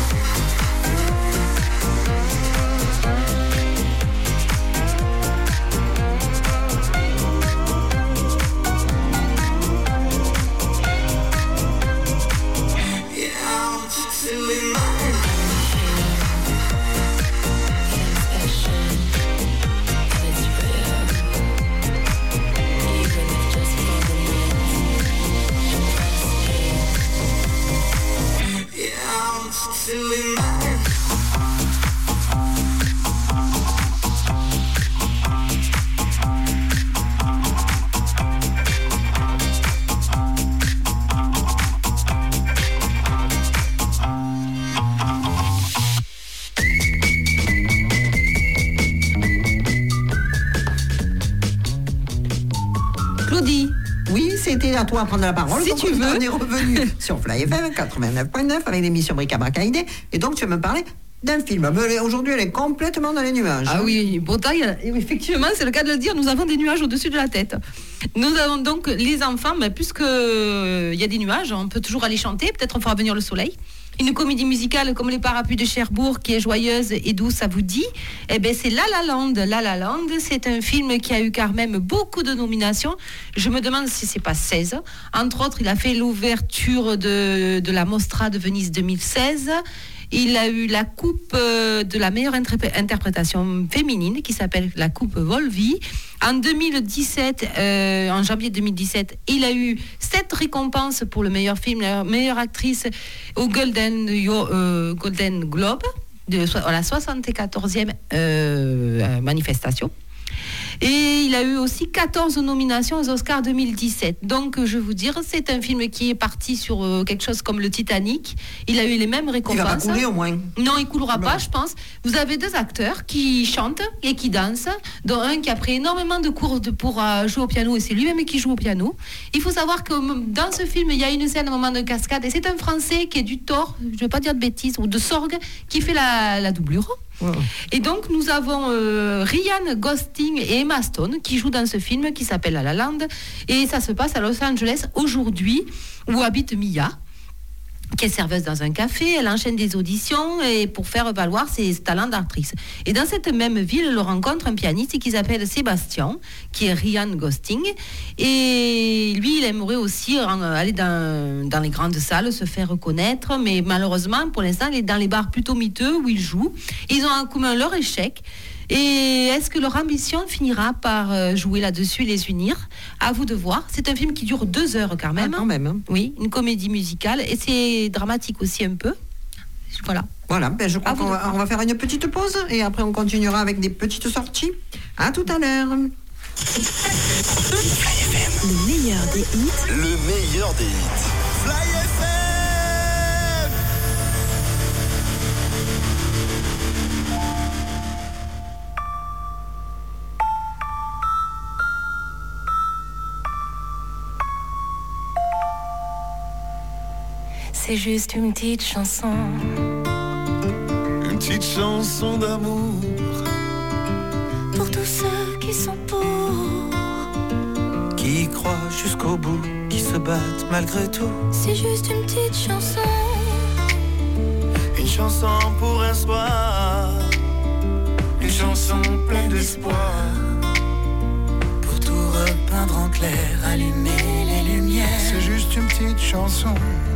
Claudie, oui, c'était à toi de prendre la parole. Si donc tu veux. On est revenu sur Fly F M quatre-vingt-neuf point neuf avec l'émission Bric-à-Brac-Aïdé. Et donc, tu vas me parler d'un film. Mais aujourd'hui, elle est complètement dans les nuages. Ah oui, Bretagne, effectivement, c'est le cas de le dire, nous avons des nuages au-dessus de la tête. Nous avons donc les enfants, mais puisque il y a des nuages, on peut toujours aller chanter, peut-être on fera venir le soleil. Une comédie musicale comme Les Parapluies de Cherbourg, qui est joyeuse et douce, ça vous dit? Eh bien, c'est La La Land. La La Land, c'est un film qui a eu quand même beaucoup de nominations. Je me demande si c'est pas seize. Entre autres, il a fait l'ouverture de, de la Mostra de Venise deux mille seize. Il a eu la coupe de la meilleure interpré- interprétation féminine qui s'appelle la coupe Volvi. En deux mille dix-sept, euh, en janvier deux mille dix-sept, il a eu sept récompenses pour le meilleur film, la meilleure actrice au Golden, euh, Golden Globe, de so- la soixante-quatorzième euh, manifestation. Et il a eu aussi quatorze nominations aux Oscars deux mille dix-sept. Donc, je vais vous dire, c'est un film qui est parti sur euh, quelque chose comme le Titanic. Il a eu les mêmes récompenses. Il va pas couler au moins. Non, il coulera pas, je pense. Vous avez deux acteurs qui chantent et qui dansent, dont un qui a pris énormément de cours de, pour euh, jouer au piano, et c'est lui-même qui joue au piano. Il faut savoir que dans ce film, il y a une scène, un moment de cascade, et c'est un Français qui est du Thor, je ne vais pas dire de bêtises, ou de Sorgue, qui fait la, la doublure. Wow. Et donc nous avons euh, Ryan Gosling et Emma Stone qui jouent dans ce film qui s'appelle La La Land, et ça se passe à Los Angeles aujourd'hui, où habite Mia, qui est serveuse dans un café. Elle enchaîne des auditions et pour faire valoir ses talents d'actrice. Et dans cette même ville, elle rencontre un pianiste qui s'appelle Sébastien, qui est Ryan Gosling. Et lui, il aimerait aussi aller dans, dans les grandes salles, se faire reconnaître. Mais malheureusement, pour l'instant, il est dans les bars plutôt miteux où ils jouent. Ils ont en commun leur échec. Et est-ce que leur ambition finira par jouer là-dessus et les unir? À vous de voir. C'est un film qui dure deux heures quand même. Ah, quand même. Hein. Oui, une comédie musicale. Et c'est dramatique aussi un peu. Voilà. Voilà, ben je crois qu'on va, on va faire une petite pause et après on continuera avec des petites sorties. À tout à l'heure. Le meilleur des hits. Le meilleur des hits. Fly F M. C'est juste une petite chanson. Une petite chanson d'amour Pour tous ceux qui sont pour. qui y croient jusqu'au bout, qui se battent malgré tout. C'est juste une petite chanson. Une chanson pour un soir, une chanson pleine d'espoir. Pour tout repeindre en clair, allumer les lumières. C'est juste une petite chanson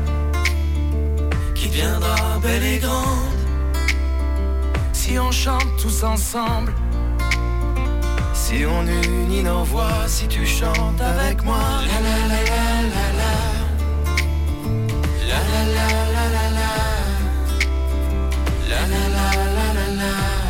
qui viendra belle et grande si on chante tous ensemble. Si on unit nos voix, si tu chantes avec moi. La la la la la la. La la la la la la. La la la la la la.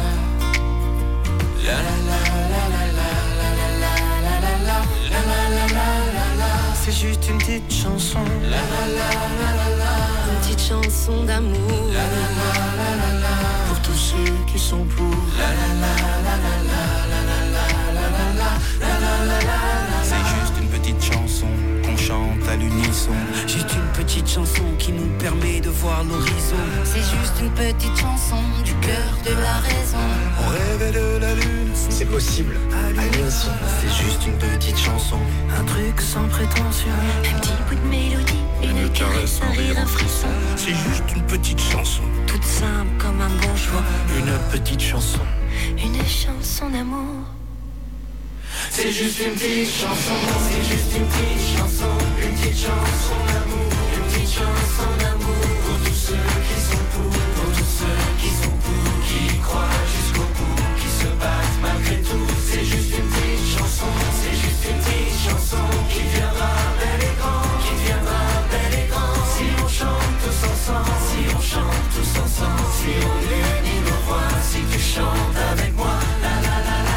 La la la la la la. La la la la la. La la la la la la. C'est juste une petite chanson. La la la la la la. Une petite chanson d'amour. La la la la la la. Pour tous ceux qui sont pour. La la la la la la la la la la la la la la. C'est juste une petite chanson qu'on chante à l'unisson. Juste une petite chanson qui nous permet de voir l'horizon. C'est juste une petite chanson du cœur de la raison. On rêvait de la lune, c'est possible. Allez aussi. C'est juste une petite chanson, un truc sans prétention. Un petit bout de mélodie, une caresse, un rire, un frisson. C'est juste une petite chanson, Toute simple comme un bon choix. une petite chanson. Une chanson d'amour. C'est juste une petite chanson, c'est juste une petite chanson, une petite chanson d'amour, une petite chanson d'amour pour tous ceux qui sont pour, pour tous ceux qui sont pour, qui y croient jusqu'au bout, qui se battent malgré tout. C'est juste une petite chanson, c'est juste une petite chanson qui viendra bel et grand, qui viendra bel et grand. Si on chante tous ensemble, si on chante tous ensemble, si on unit nos voix, si tu chantes avec moi, la la la la.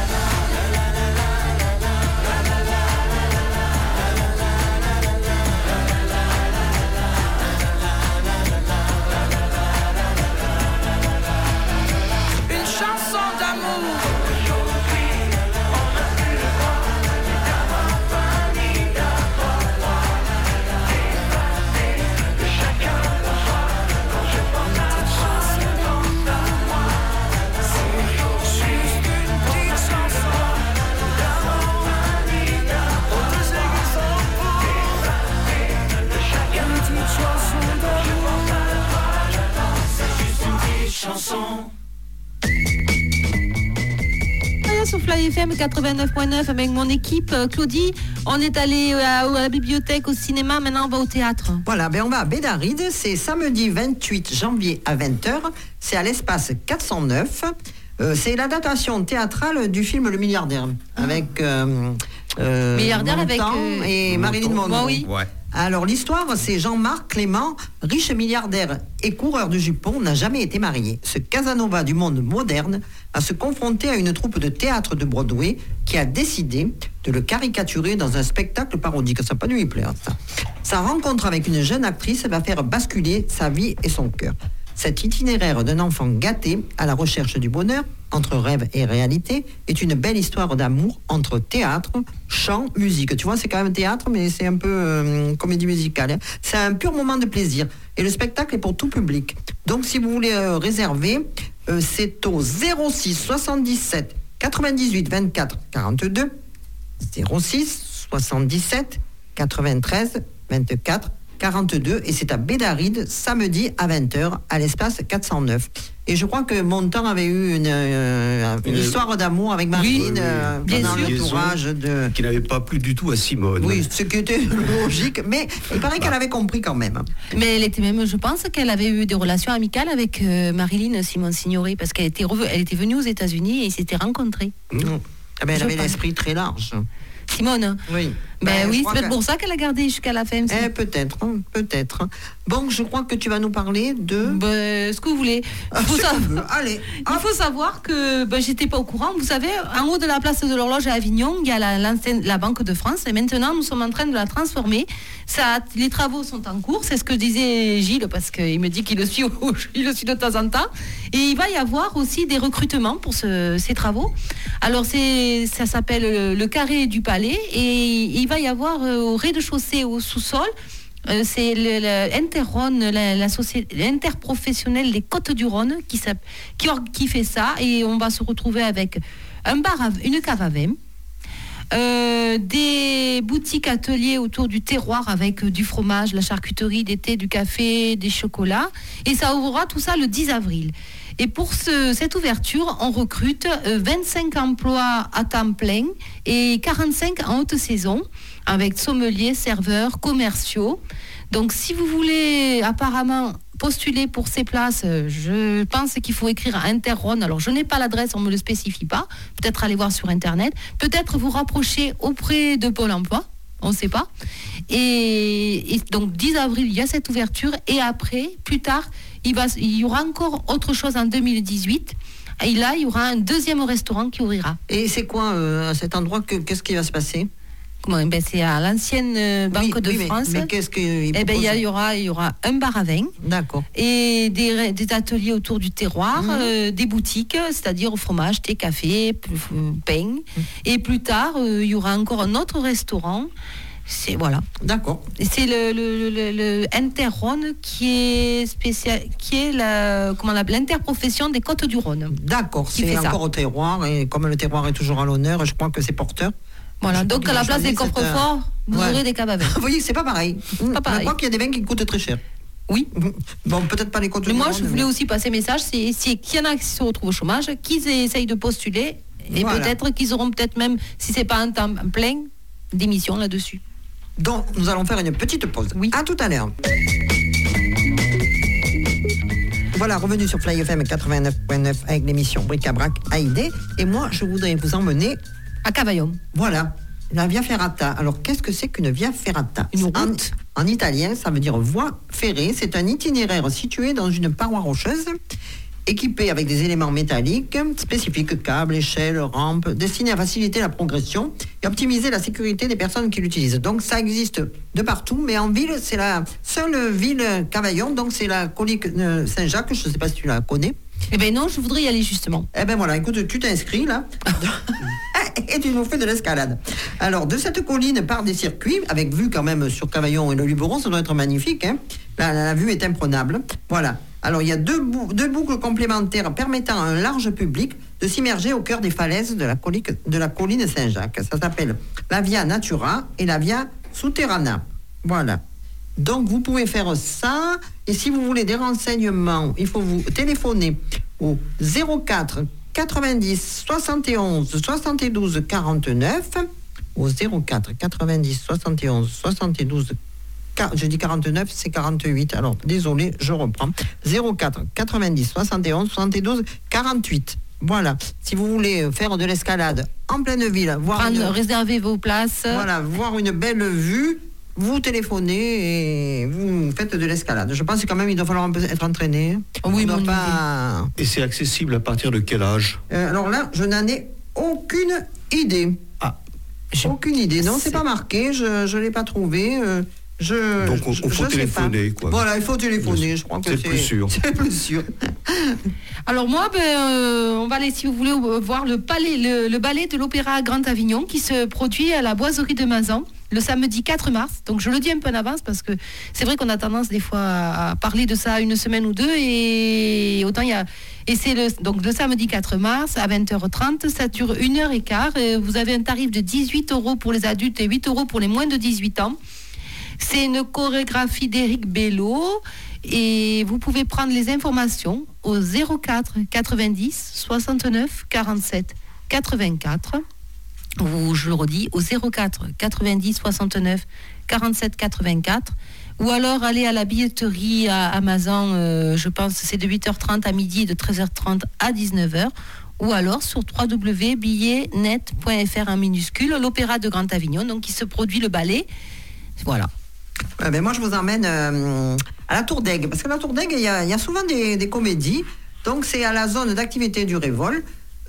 Sur Fly F M quatre-vingt-neuf point neuf avec mon équipe. Claudie, on est allé à, à la bibliothèque, au cinéma, maintenant on va au théâtre. Voilà, ben on va à Bédaride, c'est samedi vingt-huit janvier à vingt heures, c'est à l'espace quatre cent neuf. Euh, c'est l'adaptation théâtrale du film Le Milliardaire, avec euh, euh, Milliardaire avec euh, et Marilyn Monroe. Oui. Ouais. Alors l'histoire, c'est Jean-Marc Clément, riche milliardaire et coureur de jupons, n'a jamais été marié. Ce Casanova du monde moderne va se confronter à une troupe de théâtre de Broadway qui a décidé de le caricaturer dans un spectacle parodique. Ça n'a pas dû lui plaire, ça. Sa rencontre avec une jeune actrice va faire basculer sa vie et son cœur. Cet itinéraire d'un enfant gâté à la recherche du bonheur, entre rêve et réalité, est une belle histoire d'amour entre théâtre, chant, musique. Tu vois, c'est quand même théâtre, mais c'est un peu euh, comédie musicale. Hein. C'est un pur moment de plaisir. Et le spectacle est pour tout public. Donc, si vous voulez euh, réserver, euh, c'est au zéro six soixante-dix-sept quatre-vingt-dix-huit vingt-quatre quarante-deux, zéro six soixante-dix-sept quatre-vingt-treize vingt-quatre quarante-deux, et c'est à Bédaride, samedi à vingt heures, à l'espace quatre cent neuf. Et je crois que Montand avait eu une, euh, une euh, histoire d'amour avec Marine, oui, euh, oui, pendant le tournage de... Qui n'avait pas plu du tout à Simone. Oui, ce qui était logique, mais il paraît bah. qu'elle avait compris quand même. Mais elle était même, je pense qu'elle avait eu des relations amicales avec euh, Marilyn Simone Signoret, parce qu'elle était, rev- elle était venue aux États-Unis et ils s'étaient rencontrés. Mmh. Ah ben, elle je avait pense. l'esprit très large. Simone. Oui. Ben, ben oui, c'est peut-être pour ça qu'elle a gardé jusqu'à la fin. Eh, peut-être, hein, peut-être. Bon, je crois que tu vas nous parler de... Ben, ce que vous voulez. Ah, faut savoir... Allez. Il faut savoir que ben, j'étais pas au courant. Vous savez, en haut de la place de l'horloge à Avignon, il y a la, la Banque de France. Et maintenant, nous sommes en train de la transformer. Ça, les travaux sont en cours. C'est ce que disait Gilles, parce qu'il me dit qu'il le suit, il le suit de temps en temps. Et il va y avoir aussi des recrutements pour ce, ces travaux. Alors, c'est, ça s'appelle le, le carré du palais. Et il va y avoir euh, au rez-de-chaussée, au sous-sol, euh, c'est l'Interrhône, la, la société l'interprofessionnelle des Côtes du Rhône qui, qui, qui fait ça, et on va se retrouver avec un bar à, une cave à vin, euh, des boutiques ateliers autour du terroir avec du fromage, la charcuterie, des thés, du café, des chocolats, et ça ouvrira tout ça le dix avril. Et pour ce, cette ouverture, on recrute vingt-cinq emplois à temps plein et quarante-cinq en haute saison, avec sommeliers, serveurs, commerciaux. Donc si vous voulez apparemment postuler pour ces places, je pense qu'il faut écrire à Interrhône. Alors je n'ai pas l'adresse, on ne me le spécifie pas. Peut-être aller voir sur Internet. Peut-être vous rapprocher auprès de Pôle emploi. On ne sait pas. Et, et donc dix avril, il y a cette ouverture. Et après, plus tard, il, va, il y aura encore autre chose en deux mille dix-huit. Et là, il y aura un deuxième restaurant qui ouvrira. Et c'est quoi euh, à cet endroit que, qu'est-ce qui va se passer ? comment, ben, c'est à l'ancienne euh, Banque Oui, de oui, mais- France. Mais, qu'est-ce qu'il Eh ben, propose il y, a- il y aura, il y aura un bar à vin. D'accord. Et des, des ateliers autour du terroir, Mhm. euh, des boutiques, c'est-à-dire fromage, thé, café, p- f- pain. Mhm. Et plus tard, euh, il y aura encore un autre restaurant. C'est voilà. D'accord. Et c'est le, le, le, le Inter-Rhône qui est spécial, qui est la, comment on l'appelle, l'interprofession des Côtes du Rhône. D'accord, Qui c'est fait ça. encore au terroir, et comme le terroir est toujours à l'honneur, je crois que c'est porteur. Voilà. Je crois Donc qu'il à la a place choisi des cette, coffres-forts, vous ouais. aurez des caves à vin. Vous voyez, c'est pas pareil. Pas pareil. Je crois qu'il y a des vins qui coûtent très cher. Oui. Bon, peut-être pas les côtes Mais du moi, Rhône, je voulais mais- aussi passer un message, c'est c'est qu'il y en a qui se retrouvent au chômage, qu'ils essayent de postuler, et Voilà. peut-être qu'ils auront peut-être même, si c'est pas un temps plein, d'émissions là-dessus. Donc, nous allons faire une petite pause. Oui. À tout à l'heure. Voilà, revenu sur Fly F M quatre-vingt-neuf point neuf avec l'émission Bric-à-Brac Haïdé. Et moi, je voudrais vous emmener, À Cavaillon. voilà, la Via Ferrata. Alors, qu'est-ce que c'est qu'une Via Ferrata? Une En- route. En, italien, ça veut dire voie ferrée. C'est un itinéraire situé dans une paroi rocheuse, équipé avec des éléments métalliques spécifiques, câbles, échelles, rampes, destinés à faciliter la progression et optimiser la sécurité des personnes qui l'utilisent. Donc ça existe de partout, mais en ville, c'est la seule ville Cavaillon, donc c'est la Colique euh, Saint-Jacques, je ne sais pas si tu la connais. Eh ben non, je voudrais y aller justement. Eh ben voilà, écoute, tu t'inscris là et tu nous fais de l'escalade. Alors, de cette colline part des circuits, avec vue quand même sur Cavaillon et le Luberon, ça doit être magnifique, hein. La, la- la vue est imprenable. Voilà. Alors, il y a deux, bou- deux boucles complémentaires permettant à un large public de s'immerger au cœur des falaises de la, colique- de la colline Saint-Jacques. Ça s'appelle la Via Natura et la Via Souterrana. Voilà. Donc, vous pouvez faire ça. Et si vous voulez des renseignements, il faut vous téléphoner au zéro quatre quatre-vingt-dix soixante et onze soixante-douze quarante-neuf. Au zéro quatre quatre-vingt-dix soixante et onze soixante-douze quarante-neuf. Je dis quarante-neuf, c'est quarante-huit. Alors, désolé, je reprends. zéro quatre quatre-vingt-dix soixante et onze soixante-douze quarante-huit. Voilà. Si vous voulez faire de l'escalade en pleine ville, voir Prendre, une, réserver vos places. voilà, voir une belle vue, vous téléphonez et vous faites de l'escalade. Je pense que quand même il doit falloir un peu être entraîné. Oui, On doit mon pas. Et c'est accessible à partir de quel âge? Euh, alors là, je n'en ai aucune idée. Ah, Aucune idée. Non, c'est C'est- pas marqué. Je ne l'ai pas trouvé. Euh, je, Donc, on- je- on faut je sais téléphoner, pas. quoi. Voilà, il faut téléphoner. Je crois que C'est c'est plus sûr. C'est plus sûr. Alors moi, ben, euh, on va aller, si vous voulez, euh, voir le, palais, le, le ballet de l'Opéra Grand Avignon qui se produit à la Boiserie de Mazan le samedi quatre mars. Donc je le dis un peu en avance parce que c'est vrai qu'on a tendance des fois à, à parler de ça une semaine ou deux et autant il y a... Et c'est le, donc le samedi quatre mars à vingt heures trente, ça dure une heure quinze. Et vous avez un tarif de dix-huit euros pour les adultes et huit euros pour les moins de dix-huit ans. C'est une chorégraphie d'Éric Bello et vous pouvez prendre les informations au zéro quatre quatre-vingt-dix soixante-neuf quarante-sept quatre-vingt-quatre ou je le redis au zéro quatre quatre-vingt-dix soixante-neuf quarante-sept quatre-vingt-quatre ou alors aller à la billetterie à Amazon, euh, je pense que c'est de huit heures trente à midi et de treize heures trente à dix-neuf heures ou alors sur w w w point billet net point f r en minuscule, l'Opéra de Grand Avignon, donc qui se produit le ballet. Voilà. Ouais, ben moi, je vous emmène euh, à la Tour d'Aigle. Parce que la Tour d'Aigle, il y, a- il y a souvent des, des comédies. Donc, c'est à la zone d'activité du Révol.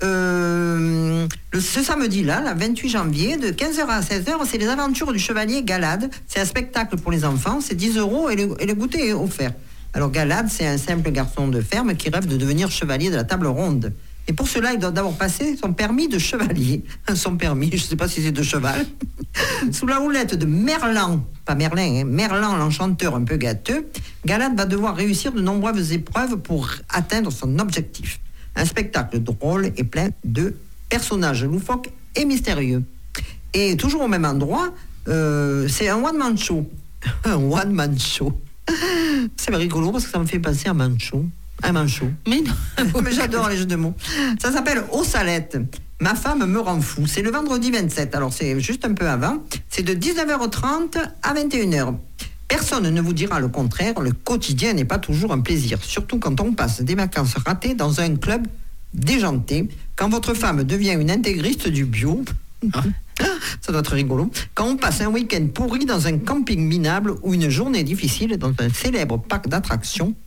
Euh, le, ce samedi-là, le vingt-huit janvier, de quinze heures à seize heures, c'est les aventures du chevalier Galade. C'est un spectacle pour les enfants. C'est dix euros et le, et le goûter est offert. Alors, Galade, c'est un simple garçon de ferme qui rêve de devenir chevalier de la table ronde. Et pour cela, il doit d'abord passer son permis de chevalier. Son permis, je ne sais pas si c'est de cheval. Sous la houlette de Merlan, pas Merlin, hein, Merlan, l'enchanteur un peu gâteux, Galade va devoir réussir de nombreuses épreuves pour atteindre son objectif. Un spectacle drôle et plein de personnages loufoques et mystérieux. Et toujours au même endroit, euh, c'est un one-man show. Un one-man show. C'est rigolo parce que ça me fait penser à Manchot. Un manchot. Mais non. Mais j'adore les jeux de mots. Ça s'appelle Aux Salettes. Ma femme me rend fou. C'est le vendredi vingt-sept. Alors c'est juste un peu avant. C'est de dix-neuf heures trente à vingt et une heures. Personne ne vous dira le contraire. Le quotidien n'est pas toujours un plaisir. Surtout quand on passe des vacances ratées dans un club déjanté. Quand votre femme devient une intégriste du bio. Ça doit être rigolo. Quand on passe un week-end pourri dans un camping minable ou une journée difficile dans un célèbre parc d'attractions.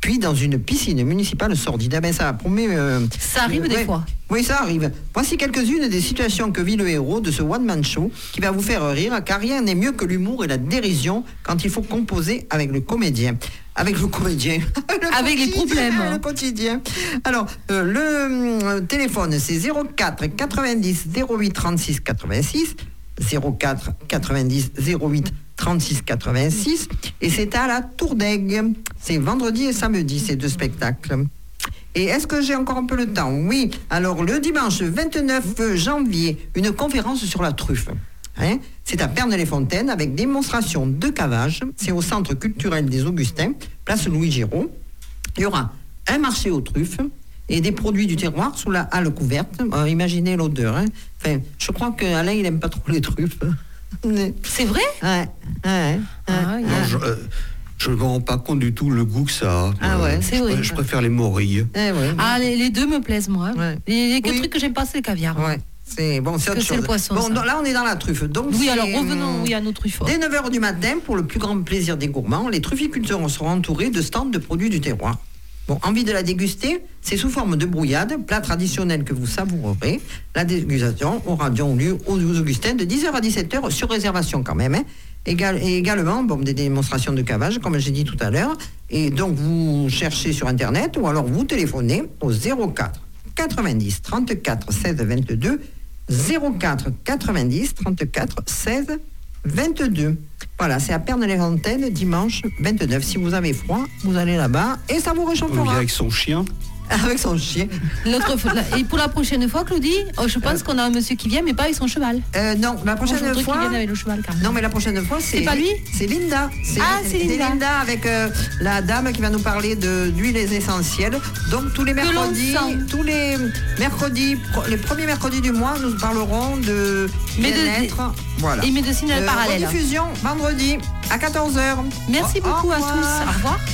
puis dans une piscine municipale sordide. Ah ben ça promet. Euh, ça arrive euh, des ouais. fois. Oui, ça arrive. Voici quelques-unes des situations que vit le héros de ce one-man show qui va vous faire rire, car rien n'est mieux que l'humour et la dérision quand il faut composer avec le comédien. Avec le comédien. le avec les problèmes. Le quotidien. Alors, euh, le euh, téléphone, c'est zéro quatre quatre-vingt-dix zéro huit trente-six quatre-vingt-six. zéro quatre quatre-vingt-dix zéro huit trente-six quatre-vingt-six. Et c'est à la Tour d'Aigle. C'est vendredi et samedi, ces deux spectacles. Et est-ce que j'ai encore un peu le temps? Oui. Alors, le dimanche vingt-neuf janvier, une conférence sur la truffe. Hein, c'est à Pernes-les-Fontaines avec démonstration de cavage. C'est au Centre culturel des Augustins, place Louis Giraud. Il y aura un marché aux truffes et des produits du terroir sous la halle couverte. Euh, imaginez l'odeur. Hein. Enfin, je crois qu'Alain, il n'aime pas trop les truffes. C'est vrai? Ouais. ouais, ah, ouais. Non, je, euh, je ne me rends pas compte du tout le goût que ça a. Ah ouais, euh, c'est je, vrai. Je préfère les morilles. Eh ouais, ah, les, les deux me plaisent, moi. Ouais. Les, les oui. trucs que j'aime pas, c'est le caviar. Ouais. C'est bon, c'est autre chose. C'est le poisson. Bon, donc, là, on est dans la truffe. Donc, oui, alors revenons oui, à nos truffes. Dès neuf heures du matin, pour le plus grand plaisir des gourmands, les trufficulteurs seront entourés de stands de produits du terroir. Bon, envie de la déguster, c'est sous forme de brouillade, plat traditionnel que vous savourerez. La dégustation aura donc lieu aux Augustins de dix heures à dix-sept heures, sur réservation quand même. Hein. Égal, et également, bon, des démonstrations de cavage, comme j'ai dit tout à l'heure. Et donc, vous cherchez sur Internet ou alors vous téléphonez au zéro quatre quatre-vingt-dix trente-quatre seize vingt-deux. zéro quatre quatre-vingt-dix trente-quatre seize vingt-deux. Voilà, c'est à Pernes-les-Fontaines, dimanche vingt-neuf. Si vous avez froid, vous allez là-bas et ça vous réchauffera. On vient avec son chien. Avec son chien. L'autre fois, et pour la prochaine fois, Claudie, oh, je pense euh, qu'on a un monsieur qui vient, mais pas avec son cheval. Euh, non, la prochaine Bonjour, fois. Qui vient avec le cheval, quand même. Non, mais la prochaine fois, c'est. C'est pas lui. C'est Linda. C'est, ah, c'est Linda. C'est Linda avec euh, la dame qui va nous parler de d'huiles essentielles. Donc tous les mercredis, tous les mercredis, pro, les premiers mercredis du mois, nous parlerons de bien-être. De... Voilà. Et médecine euh, parallèle. Rediffusion vendredi à quatorze heures. Merci au, beaucoup au à tous. Au revoir.